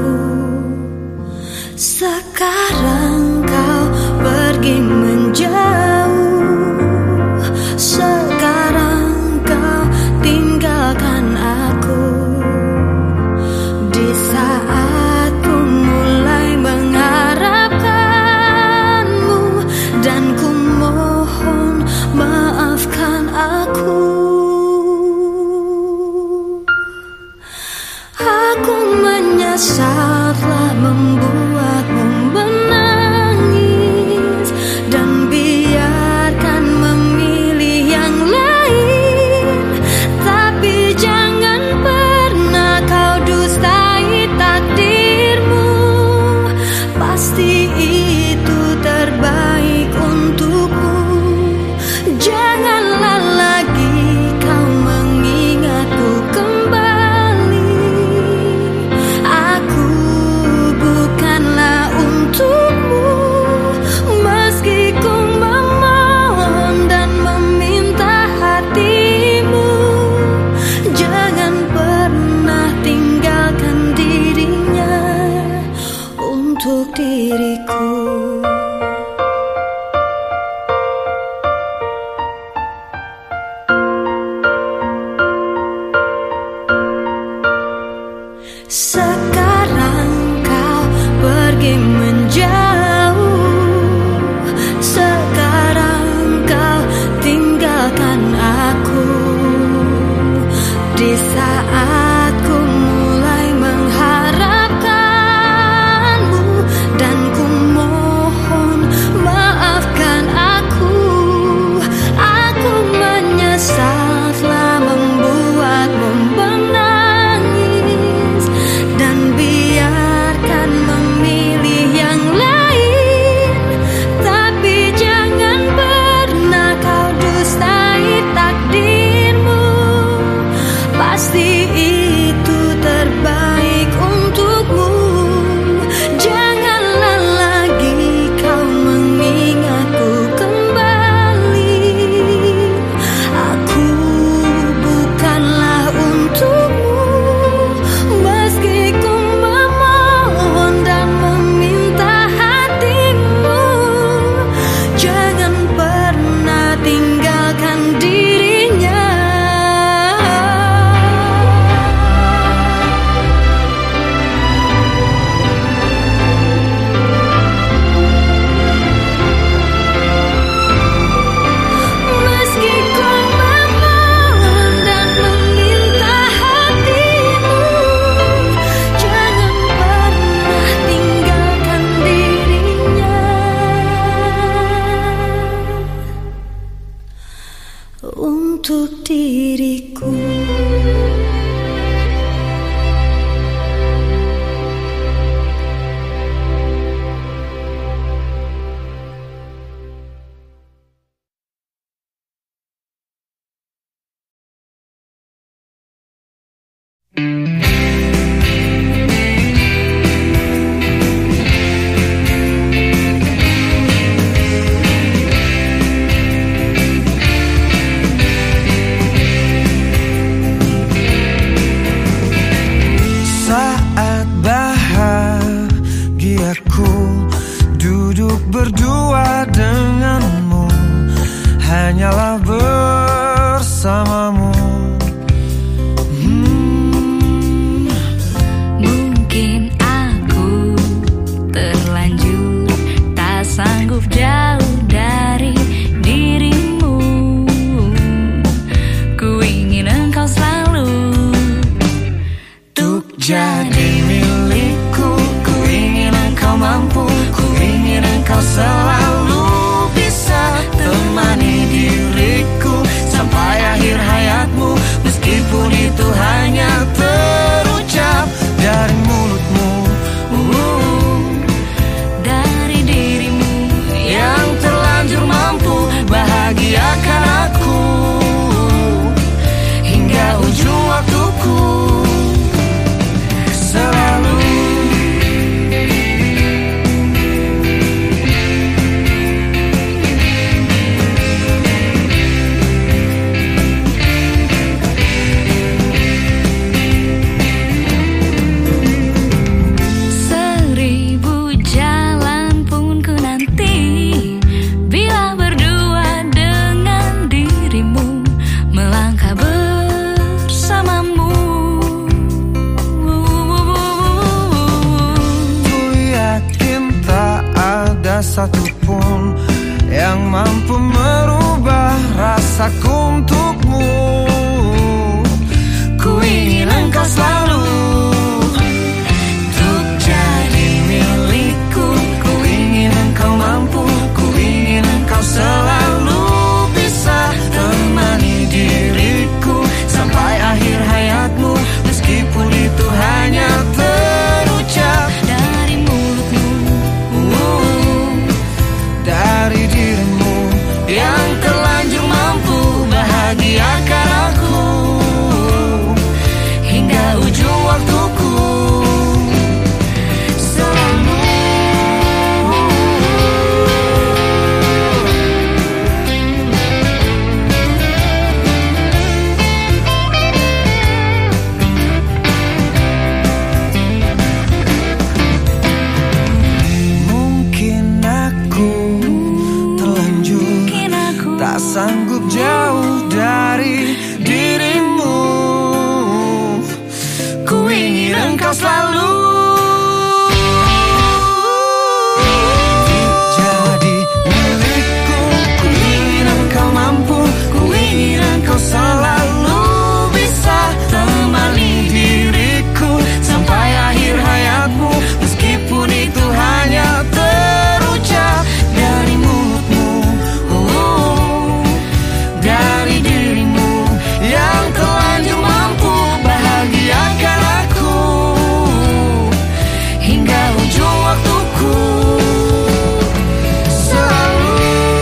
Sekarang kau pergi menjauh, sekarang kau tinggalkan aku. Di saat ku mulai mengharapkanmu, dan ku mohon maafkan aku. Aku menyesal telah membuatmu menangis, dan biarkan memilih yang lain. Tapi jangan pernah kau dustai takdirmu, pasti itu terbaik untukmu. Janganlah lagi kau mengingatku kembali, aku bukanlah untukmu. Meski ku memohon dan meminta hatimu, jangan pernah tinggalkan dirinya untuk diriku. Sekarang kau pergi menjauh, sekarang kau tinggalkan aku. Di saat ku mulai mengharapkanmu, dan ku mohon maafkan aku. Aku menyesal telah membuatmu menangis, dan biarkan memilih yang jadi milikku. Ku ingin engkau mampu, ku ingin engkau selalu bisa temani diriku sampai akhir hayatmu. Meskipun itu hanya terucap dari mulutmu, uh, dari dirimu yang terlanjur mampu bahagiakan aku hingga ujung waktuku. Selalu satupun yang mampu merubah rasaku untukmu. Ku ingin engkau selalu untuk jadi milikku. Ku ingin engkau mampu, ku ingin engkau selalu bisa temani diriku sampai akhir hayatmu. Meskipun itu hanya terucap dari mulutmu, dari dirimu yang terlanjur mampu bahagiakan aku hingga ujung waktuku. Selalu mungkin aku tak sanggup jauh dari dirimu. Ku ingin engkau selalu jadi milikku. Ku ingin engkau mampu, ku ingin engkau selalu bisa temani diriku sampai akhir hayatmu. Meskipun itu hanya terucap dari mulutmu, dari dirimu yang terlanjur mampu bahagiakan aku hingga ujung waktuku. Selalu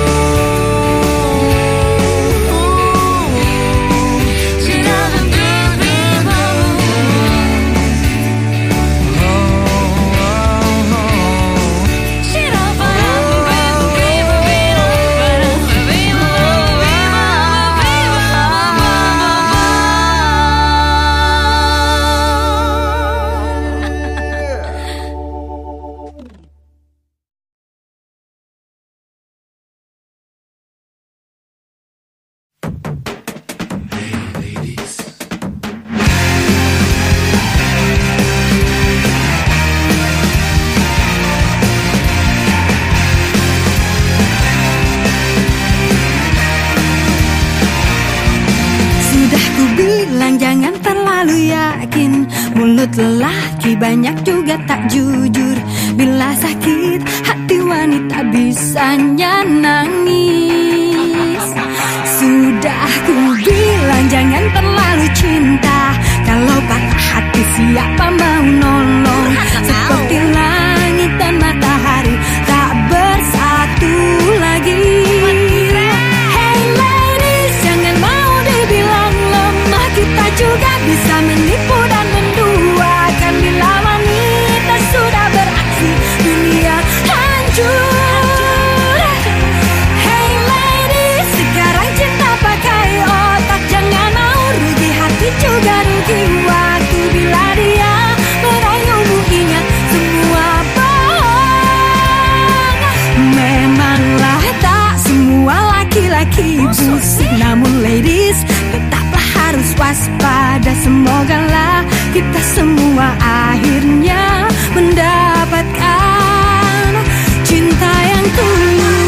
jangan terlalu yakin. Mulut lelaki banyak juga tak jujur. Bila sakit hati wanita bisanya nangis. Sudah ku bilang jangan terlalu cinta. Kalau patah hati siapa mau nolong. Seperti langit dan matahari tak bersatu lagi. Kita juga bisa menipu dan menduakan. Bila wanita sudah beraksi, dunia hancur. Hey ladies, sekarang cinta pakai otak. Jangan mau rugi hati juga rugi waktu. Bila dia merayumu ingat semua bohong. Memanglah tak semua laki-laki busuk. Namun ladies tetaplah harus waspada. Semogalah kita semua akhirnya mendapatkan cinta yang tulus.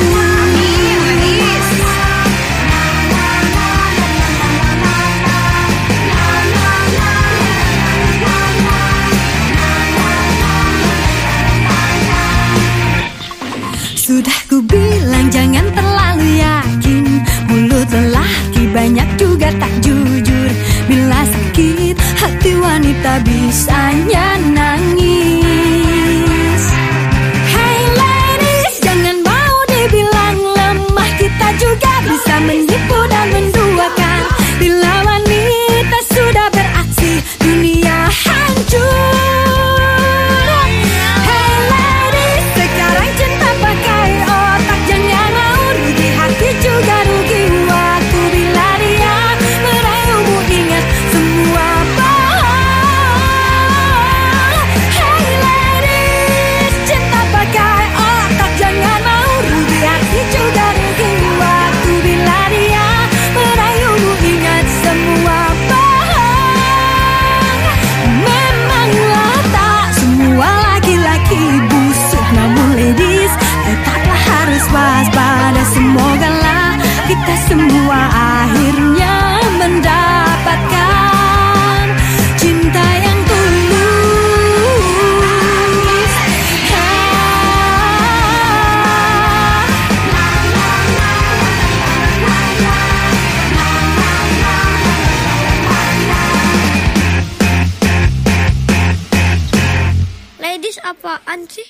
apaan sih?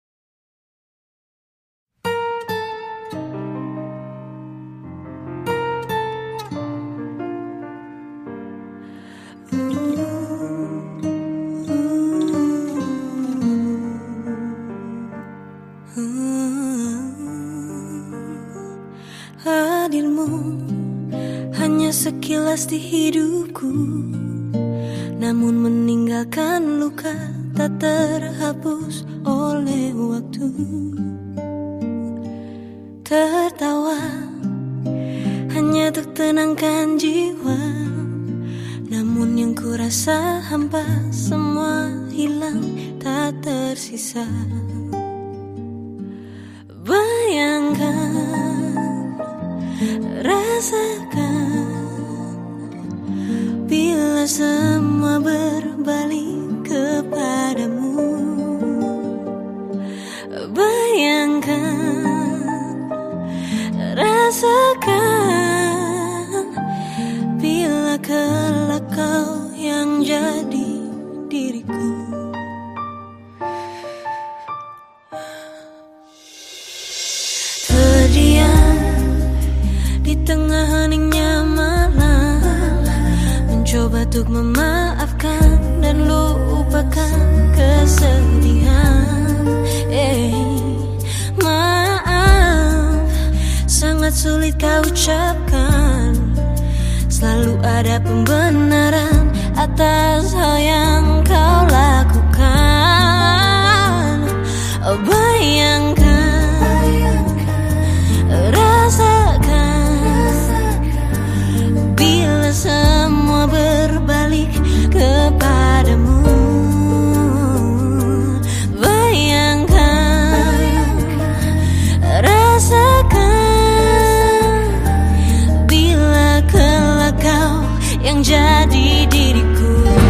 Hadirmu hanya sekilas di hidupku, namun meninggalkan luka tak terhapus oleh waktu. Tertawa hanya untuk tenangkan jiwa, namun yang ku rasa hampa, semua hilang tak tersisa. Bayangkan, rasakan, bila semua berbalik kepadamu. Bayangkan, rasakan, bila kelak kau yang jadi diriku. Terdiam di tengah heningnya malam, mencoba untuk memaafkan dan lupakan kesedihan. Eh, maaf, sangat sulit kau ucapkan. Selalu ada pembenaran atas hal yang kau lakukan. Oh, bayangkan, rasakan, bila semua berbalik kepadamu. Bayangkan, rasakan, bila kelak kau yang jadi diriku.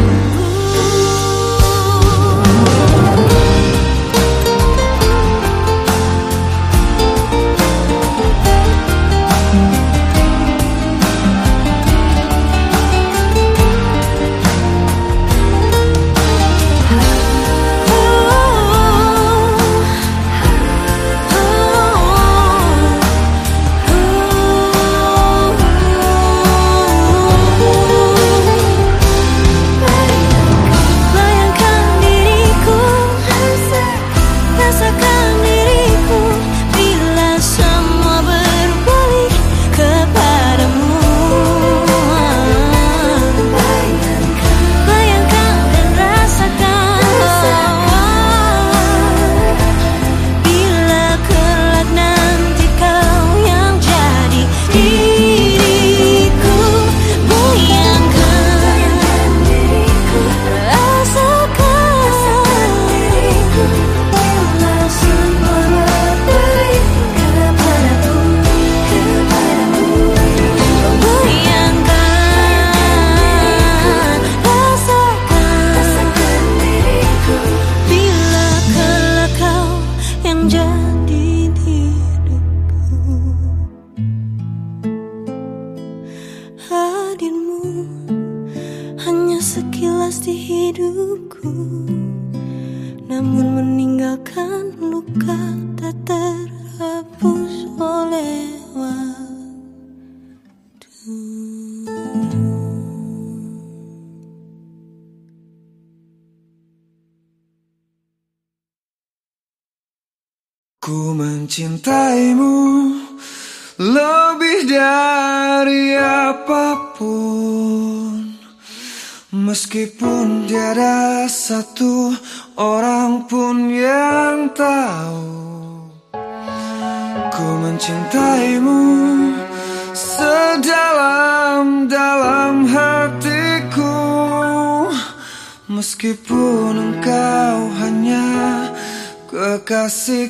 Ku mencintaimu lebih dari apapun, meskipun tiada satu orang pun yang tahu. Ku mencintaimu sedalam-dalam hatiku, meskipun engkau hanya kekasih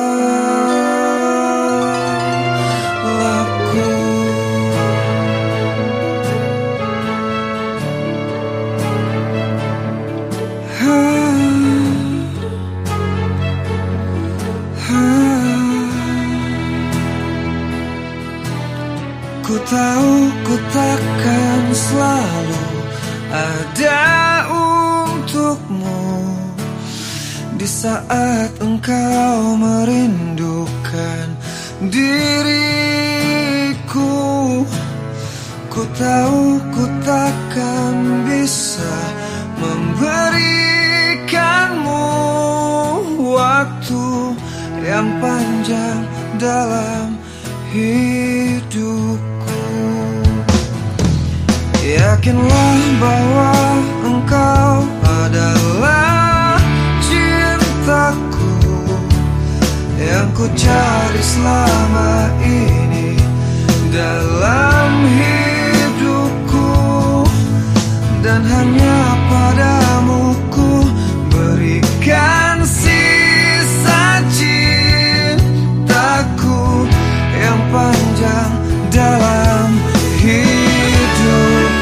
gelapku. Ha, ha. Ku tahu ku takkan selalu ada untukmu di saat engkau merindukan diriku. Ku tahu ku takkan bisa memberikanmu waktu yang panjang dalam hidupku. Yakinlah bahwa engkau adalah cintaku yang ku cari selama ini dalam hidupku, dan hanya padamu ku berikan sisa cintaku yang panjang dalam hidupku.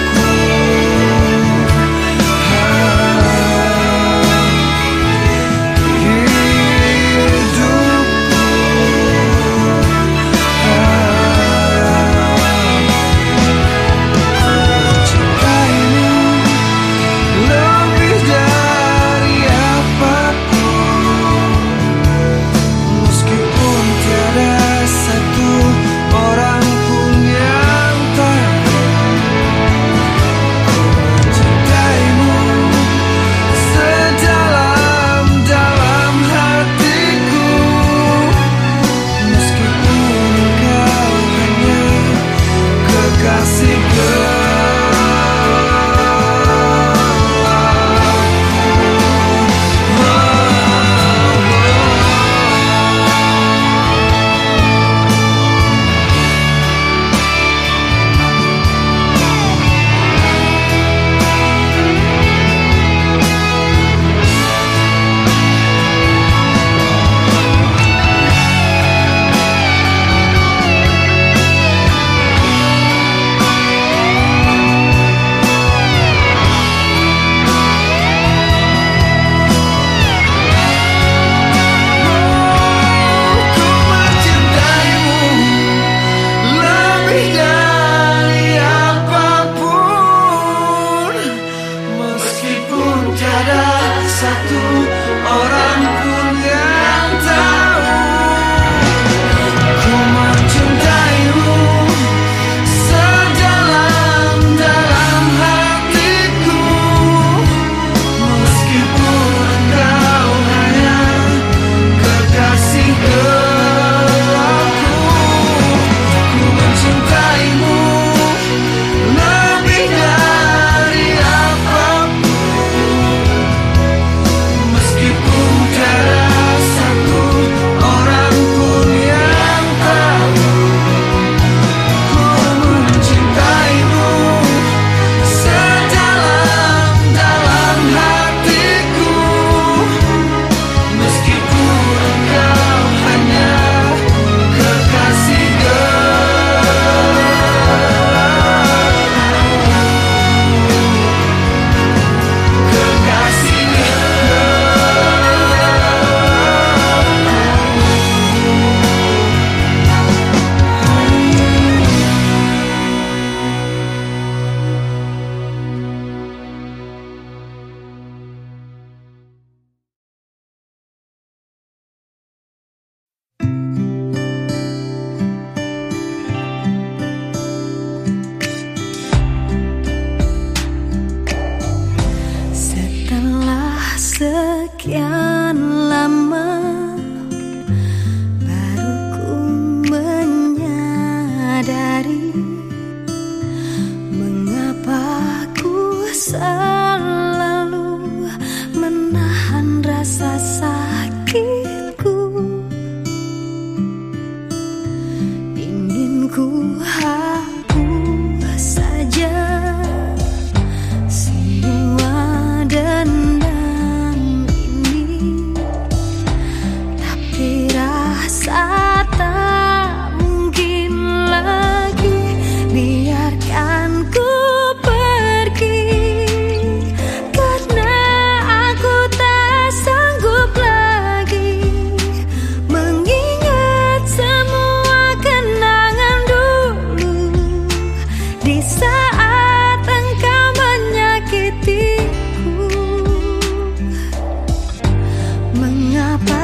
Karena aku tak sanggup lagi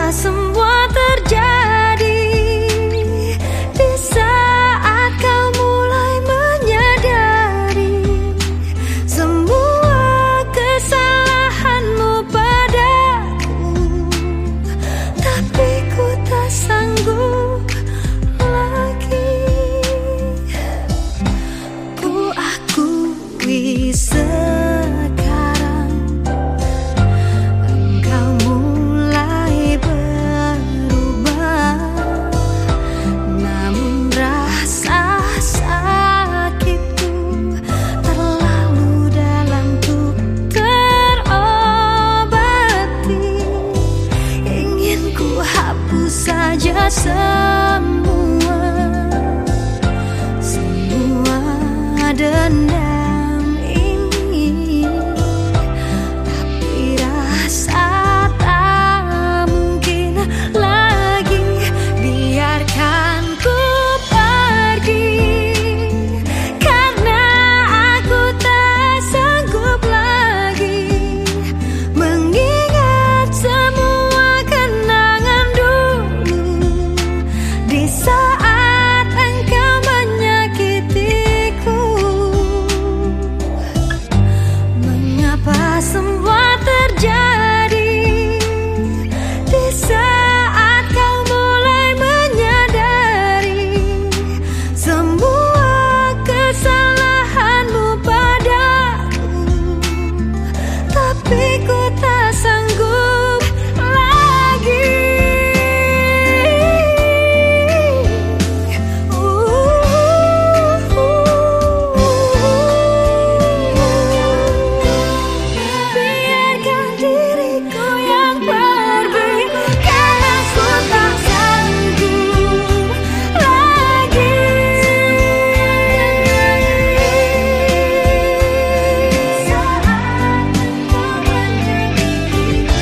semua terjadi di saat kau mulai menyadari semua kesalahanmu padaku, tapi ku tak sanggup lagi. Ku akui sekarang engkau mulai berubah, namun rasa sakitku terlalu dalam untuk terobati. Ingin ku hapus saja semua, semua dendam ini, tapi rasa tak mungkin lagi. Biarkan ku pergi, karena aku tak sanggup lagi mengingat semua kenangan dulu di saat engkau menyakitiku. Mengapa semua terjadi di saat kau mulai menyadari semua kesalahanmu padaku, tapi ku tak sanggup lagi. Biarkan diriku yang pergi, karena ku tak sanggup lagi. Saat kau menyakitiku,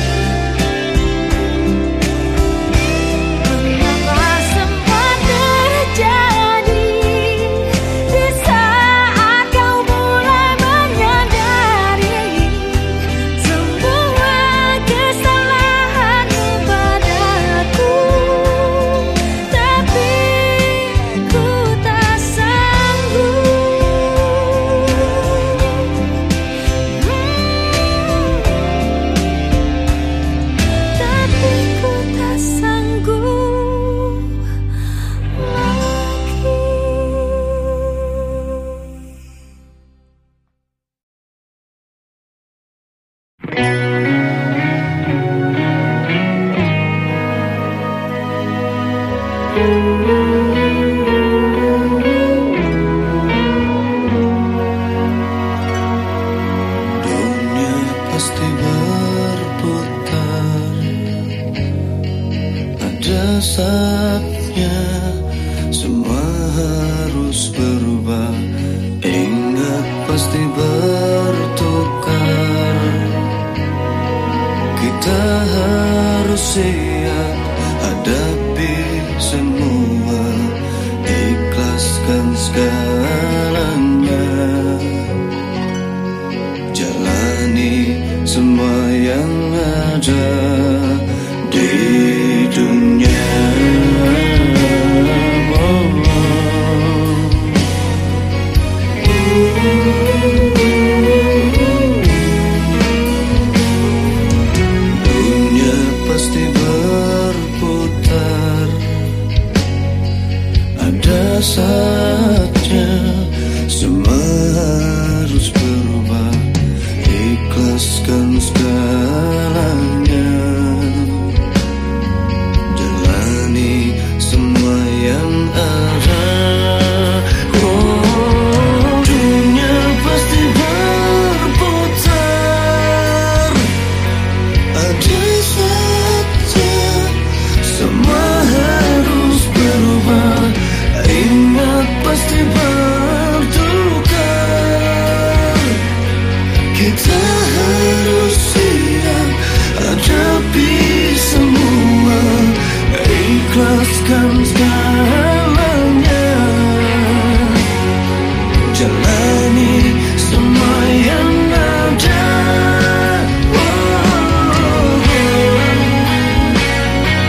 mengapa semua terjadi di saat kau mulai menyadari semua kesalahanmu padaku, tapi ku tak sanggup. Tapi ku tak sanggup lagi. Dunia pasti berputar, ada saatnya semua harus berubah. Ingat pasti bertukar, kita harus siap hadapi semua, ikhlaskan segalanya, jalani semua yang ada di dunia. Dunia pasti berputar, ada saatnya semua harus berubah, ikhlaskan segalanya, jalani semua yang ada. Oh, dunia pasti berputar, ada saatnya semua harus berubah. Ingat pasti bertukar, kita harus siap hadapi semua, ikhlaskan segalanya, jalani semua yang ada. Oh, oh, oh.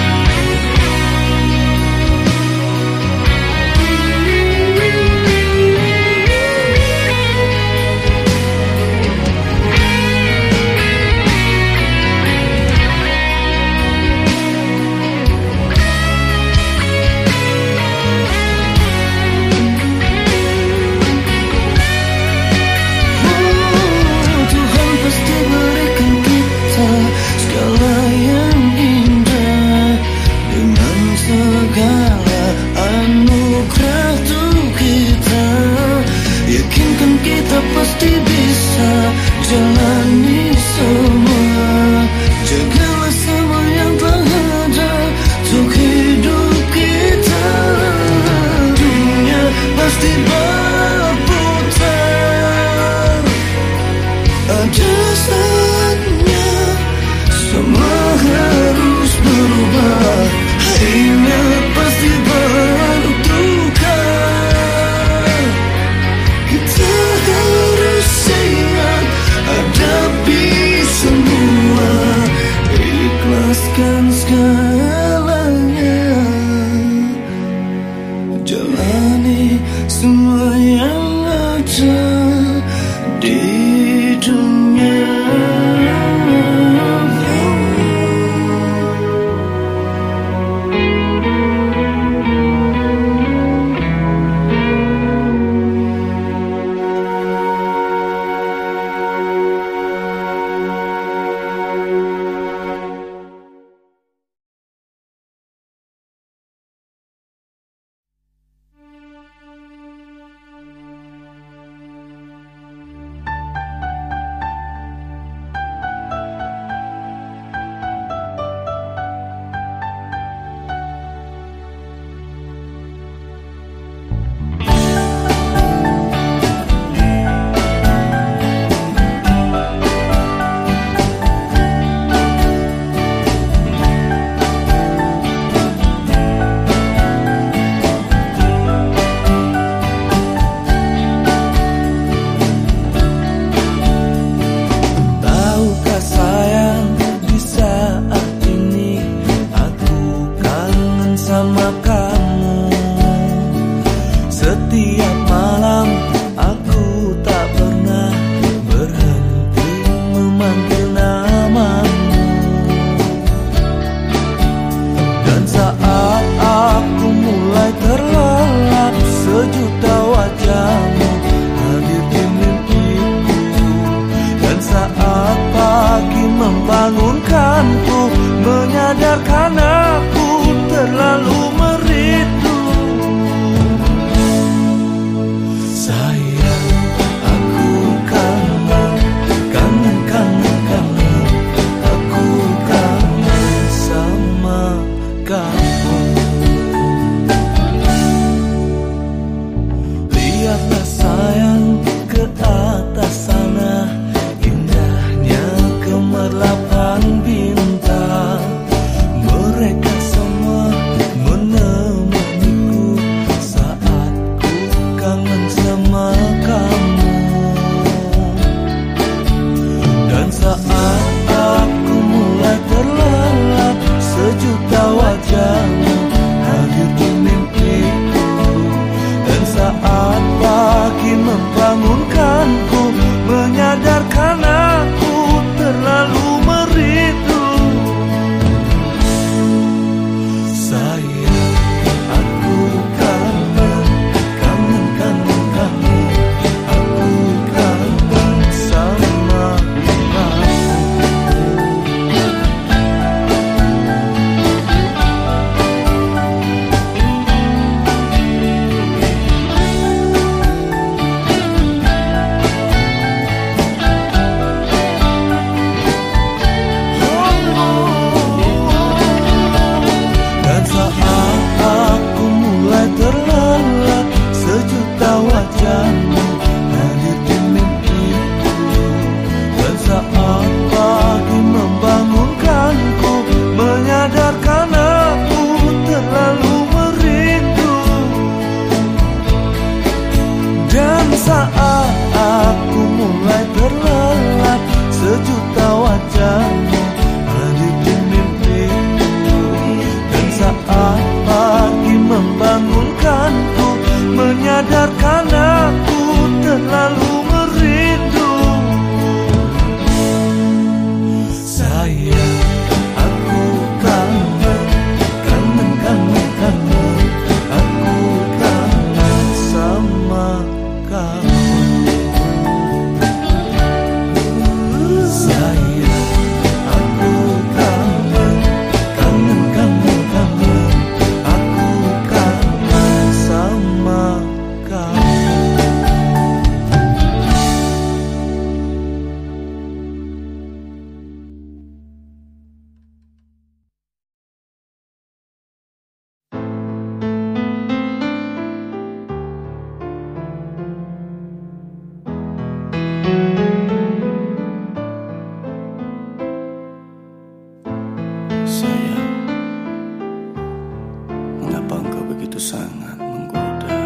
membangunkanku, menyadarkan aku terlalu merindu. Sayang, aku kangen, kangen, kangen, kangen. Aku kangen sama kamu. Lihatlah sayang ke atas sana, indahnya gemerlapan bintang. Mereka semua menemaniku saat ku kangen sama kamu. Dan saat aku mulai terlelap, sejuta wajahmu hadir di mimpiku. Dan saat pagi membangunkanku, menyadarkan aku terlalu merindu. Sayang, aku kangen, kangen, kangen, kangen. Aku kangen sama kamu. Dan saat aku mulai terlelap, sejuta wajahmu hadir di mimpiku. Dan saat pagi membangunkanku, menyadarkan aku terlalu merindu. Dan saat aku mulai terlelap, sejuta wajahmu hadir di mimpiku. Dan saat pagi membangunkanku, menyadarkan aku terlalu merindu. Sayang, aku kangen, kangen, kangen, kangen. Aku kangen sama kamu. Sayang, aku kangen, kangen, kangen, kangen. Aku kangen sama kamu. Sayang, mengapa engkau begitu sangat menggoda?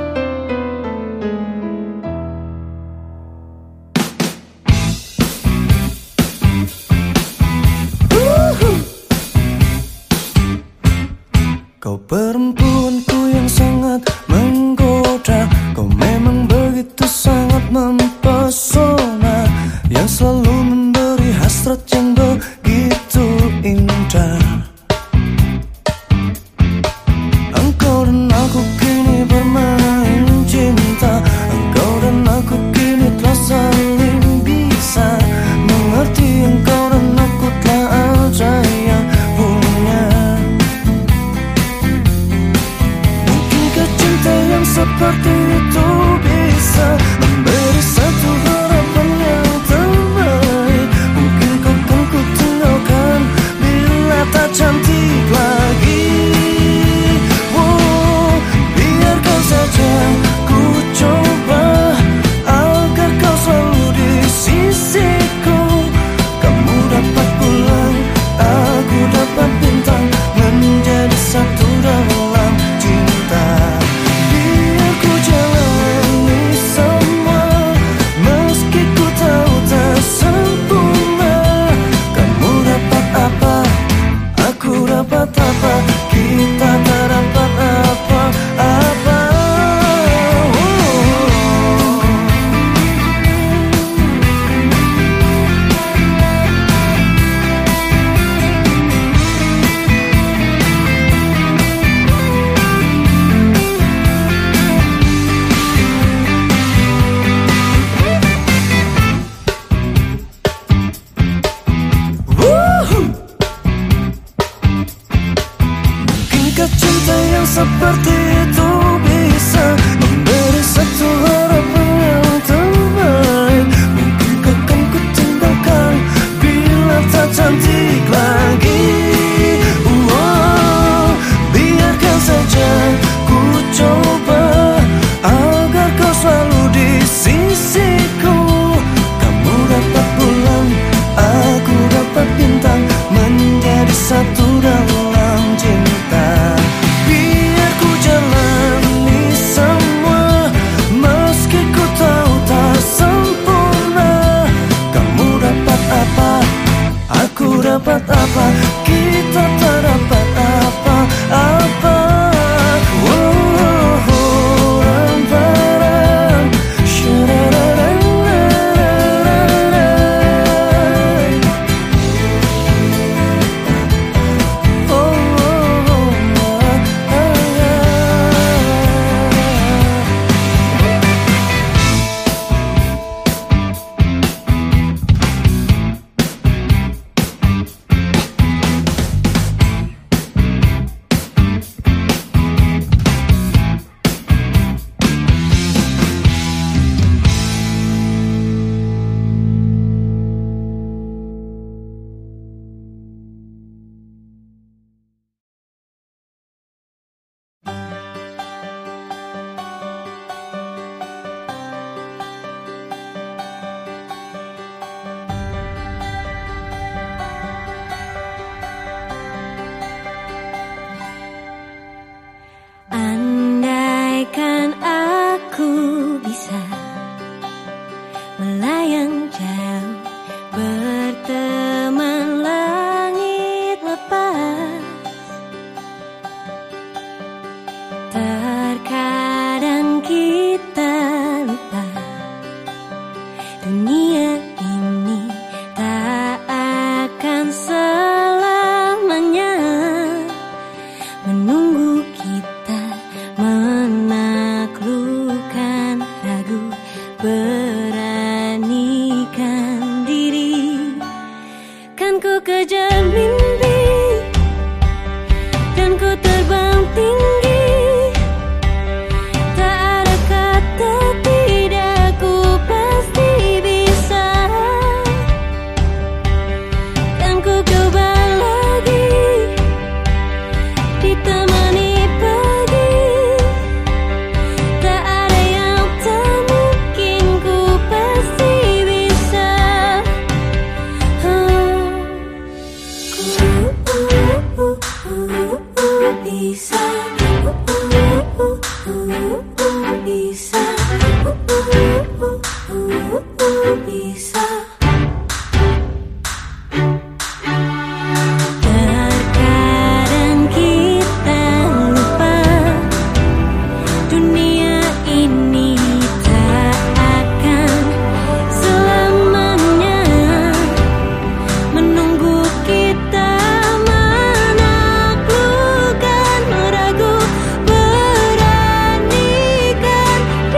Kau perempuanku yang sangat menggoda. Kau memang begitu sangat mempesona, yang selalu memberi hasrat yang begitu indah. Engkau dan aku kini bermain cinta. Engkau dan aku kini telah saling bisa mengerti. Engkau dan aku telah ada yang punya. seperti itu bisa memberi satu harapan yang terbaik. Mungkinkah kan ku tinggalkan bila tak cantik lagi? Oh, biarkan saja ku coba agar kau selalu di sisiku. Kamu dapat bulan, aku dapat bintang, menjadi satu dalam cinta. Biar ku jalani semua, meski ku tahu tak sempurna. Kamu dapat apa, aku dapat apa, kita tak dapat apa-apa. Andaikan aku bisa melayang jauh, berteman langit lepas. Terkadang kita lupa dunia ini tak akan selamanya menunggu kita menaklukkan ragu. Beranikan diri, kan ku kejar mimpi dan ku terbang tinggi. Tak ada kata tidak, ku pasti bisa. Kan ku coba lagi, ditemani pagi. Tak ada yang tak mungkin, ku pasti bisa. Oh, ku uh, uh, uh, uh, bisa. Uh, uh, uh, uh, uh, bisa. Uh, uh, uh, uh, uh, bisa. Terkadang kita lupa dunia ini tak akan selamanya menunggu kita menaklukkan ragu. Beranikan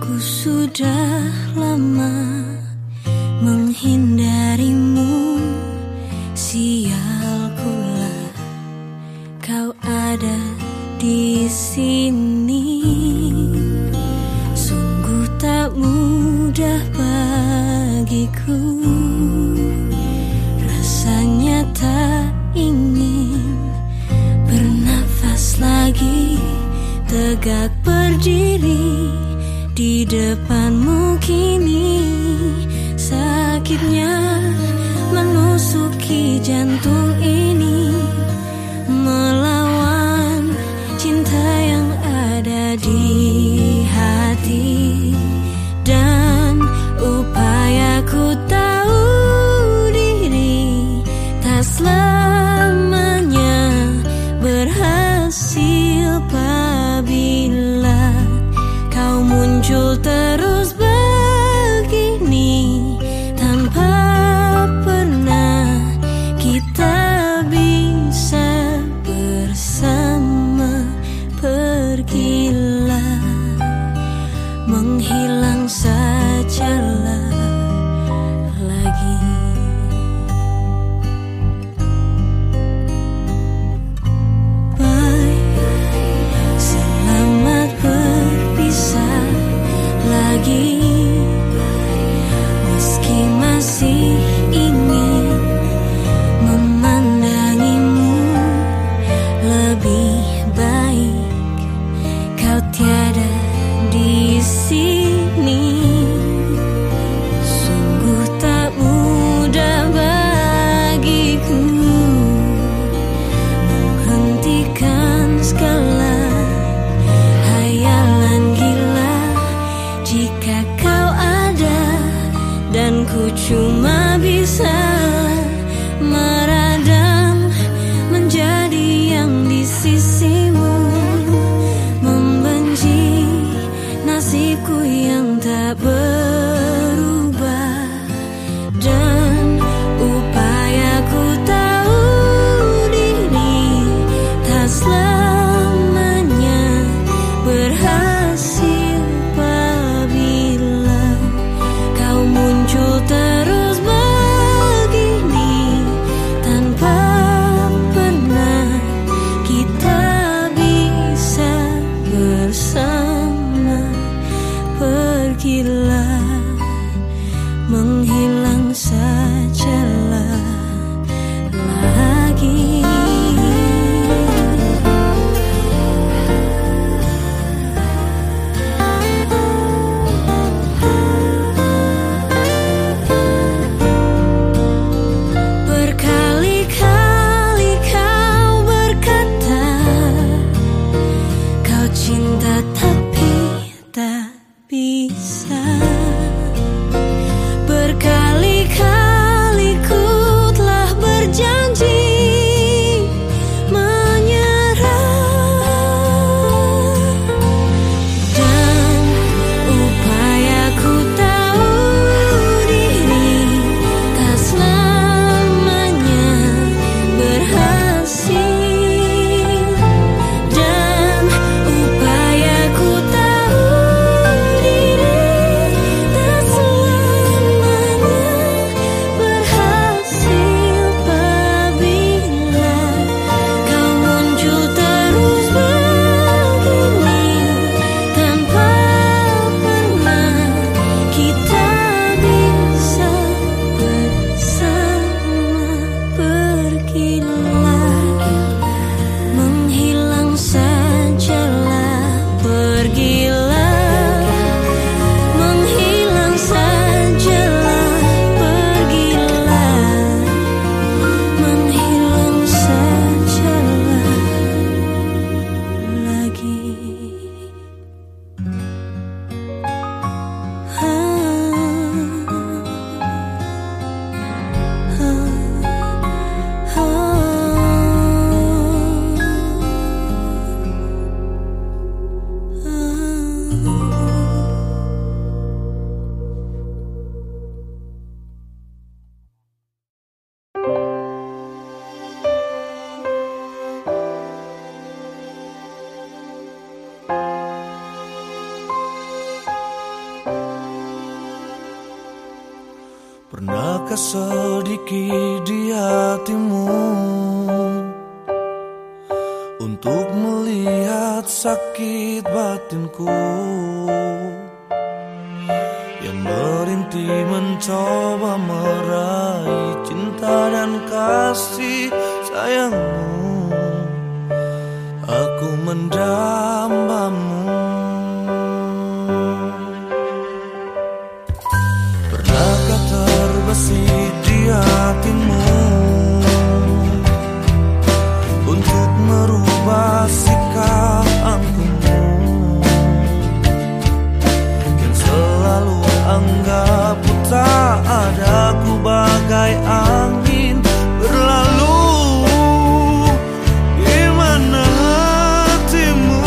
Sudah lama menghindarimu, sialkulah kau ada di sini. Sungguh tak mudah bagiku, rasanya tak ingin bernafas lagi, tegak berdiri di depanmu kini. Sakitnya menusuki jantung ini, melawan cinta yang ada di hati. Dan upayaku tahu diri tak selamanya berhasil apabila kau muncul terus begini, tanpa pernah kita bisa bersama. Pergilah, menghilang sajalah lagi. Bye, selamat berpisah lagi. Meski masih ingin memandangimu, lebih baik kau tiada di sini. Sungguh tak mudah bagiku menghentikan segala hayalan gila. Jika kau ada dan ku cuma bisa meradang menjadi yang di sisimu, membenci nasibku yang tak berubah. Dan upayaku tahu diri tak selamanya berhasil apabila kau muncul terus begini, tanpa pernah kita bisa bersama. Pergilah. luka sedikit di hatimu, untuk melihat sakit batinku yang merintih mencoba meraih cinta dan kasih sayangmu. Aku mendambamu. Pernahkah terbesit di hatimu untuk merubah sikap angkuhmu yang selalu anggap ku tak ada, ku bagai angin berlalu. Di mana hatimu?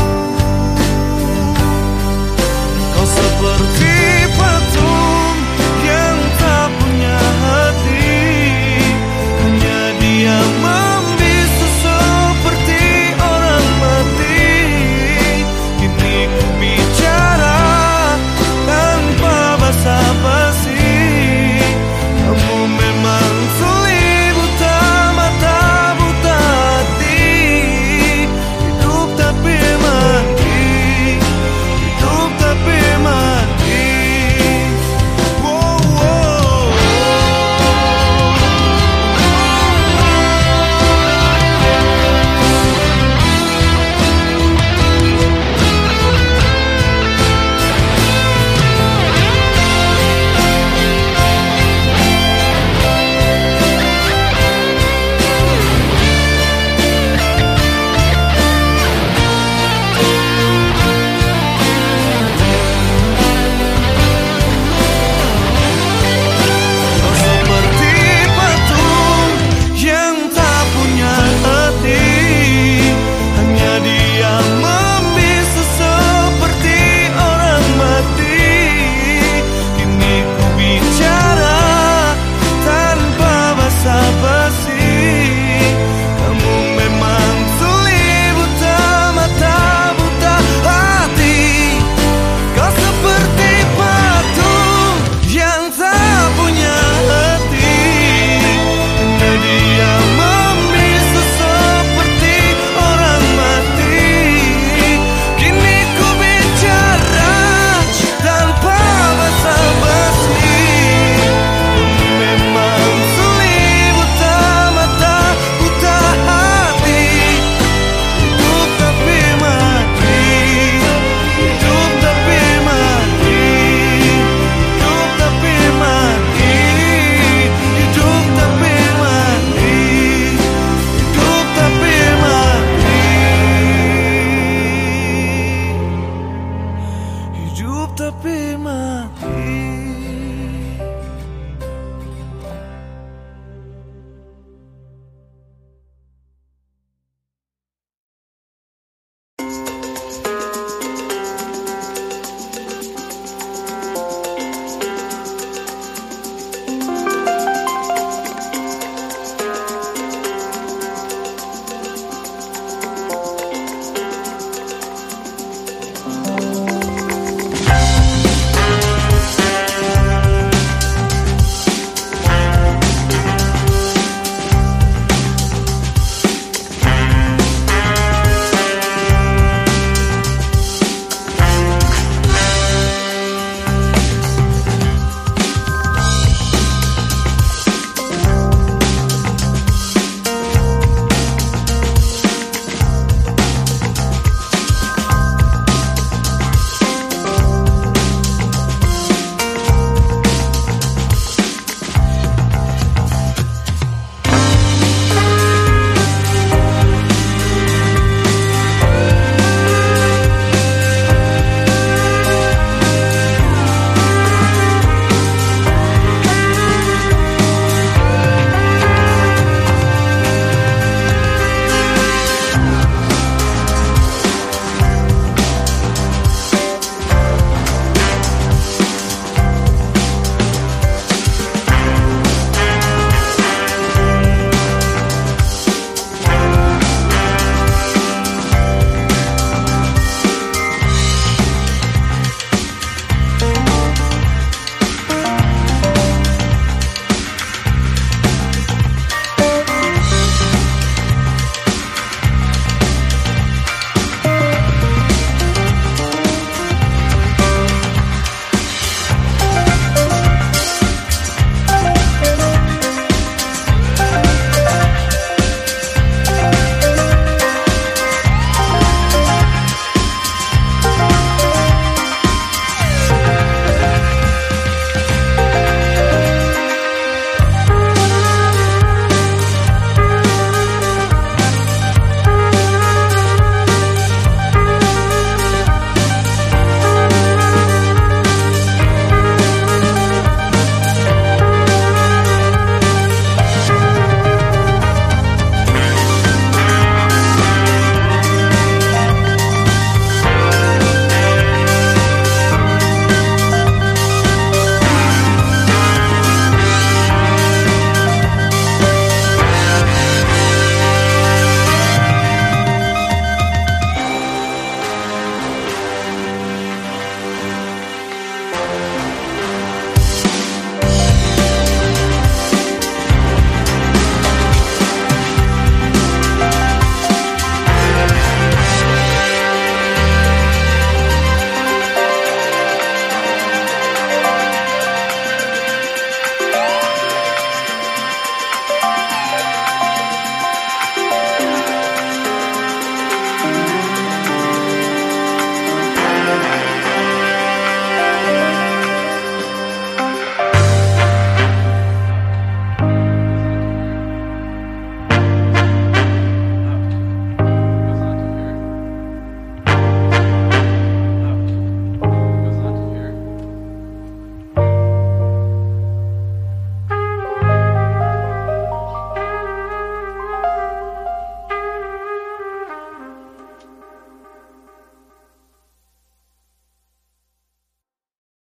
Kau seperti patung yang tak punya hati, hanya dia membisu seperti orang mati. Kini ku bicara tanpa basa-basi, kamu memang tuli buta mata, buta hati. Hidup tapi mati, hidup tapi mati. Wow, wow. Kau seperti patung yang tak punya hati, hanya dia membisu seperti orang mati. Kini ku bicara tanpa basa-basi, kamu memang tuli buta mata, buta hati. Kau seperti patung yang tak punya hati, hanya dia membisu seperti orang mati. Kini ku bicara tanpa basa-basi, kamu memang tuli buta mata, buta hati. Hidup tapi mati, hidup tapi mati, hidup tapi mati, hidup tapi mati, hidup tapi mati, hidup tapi mati.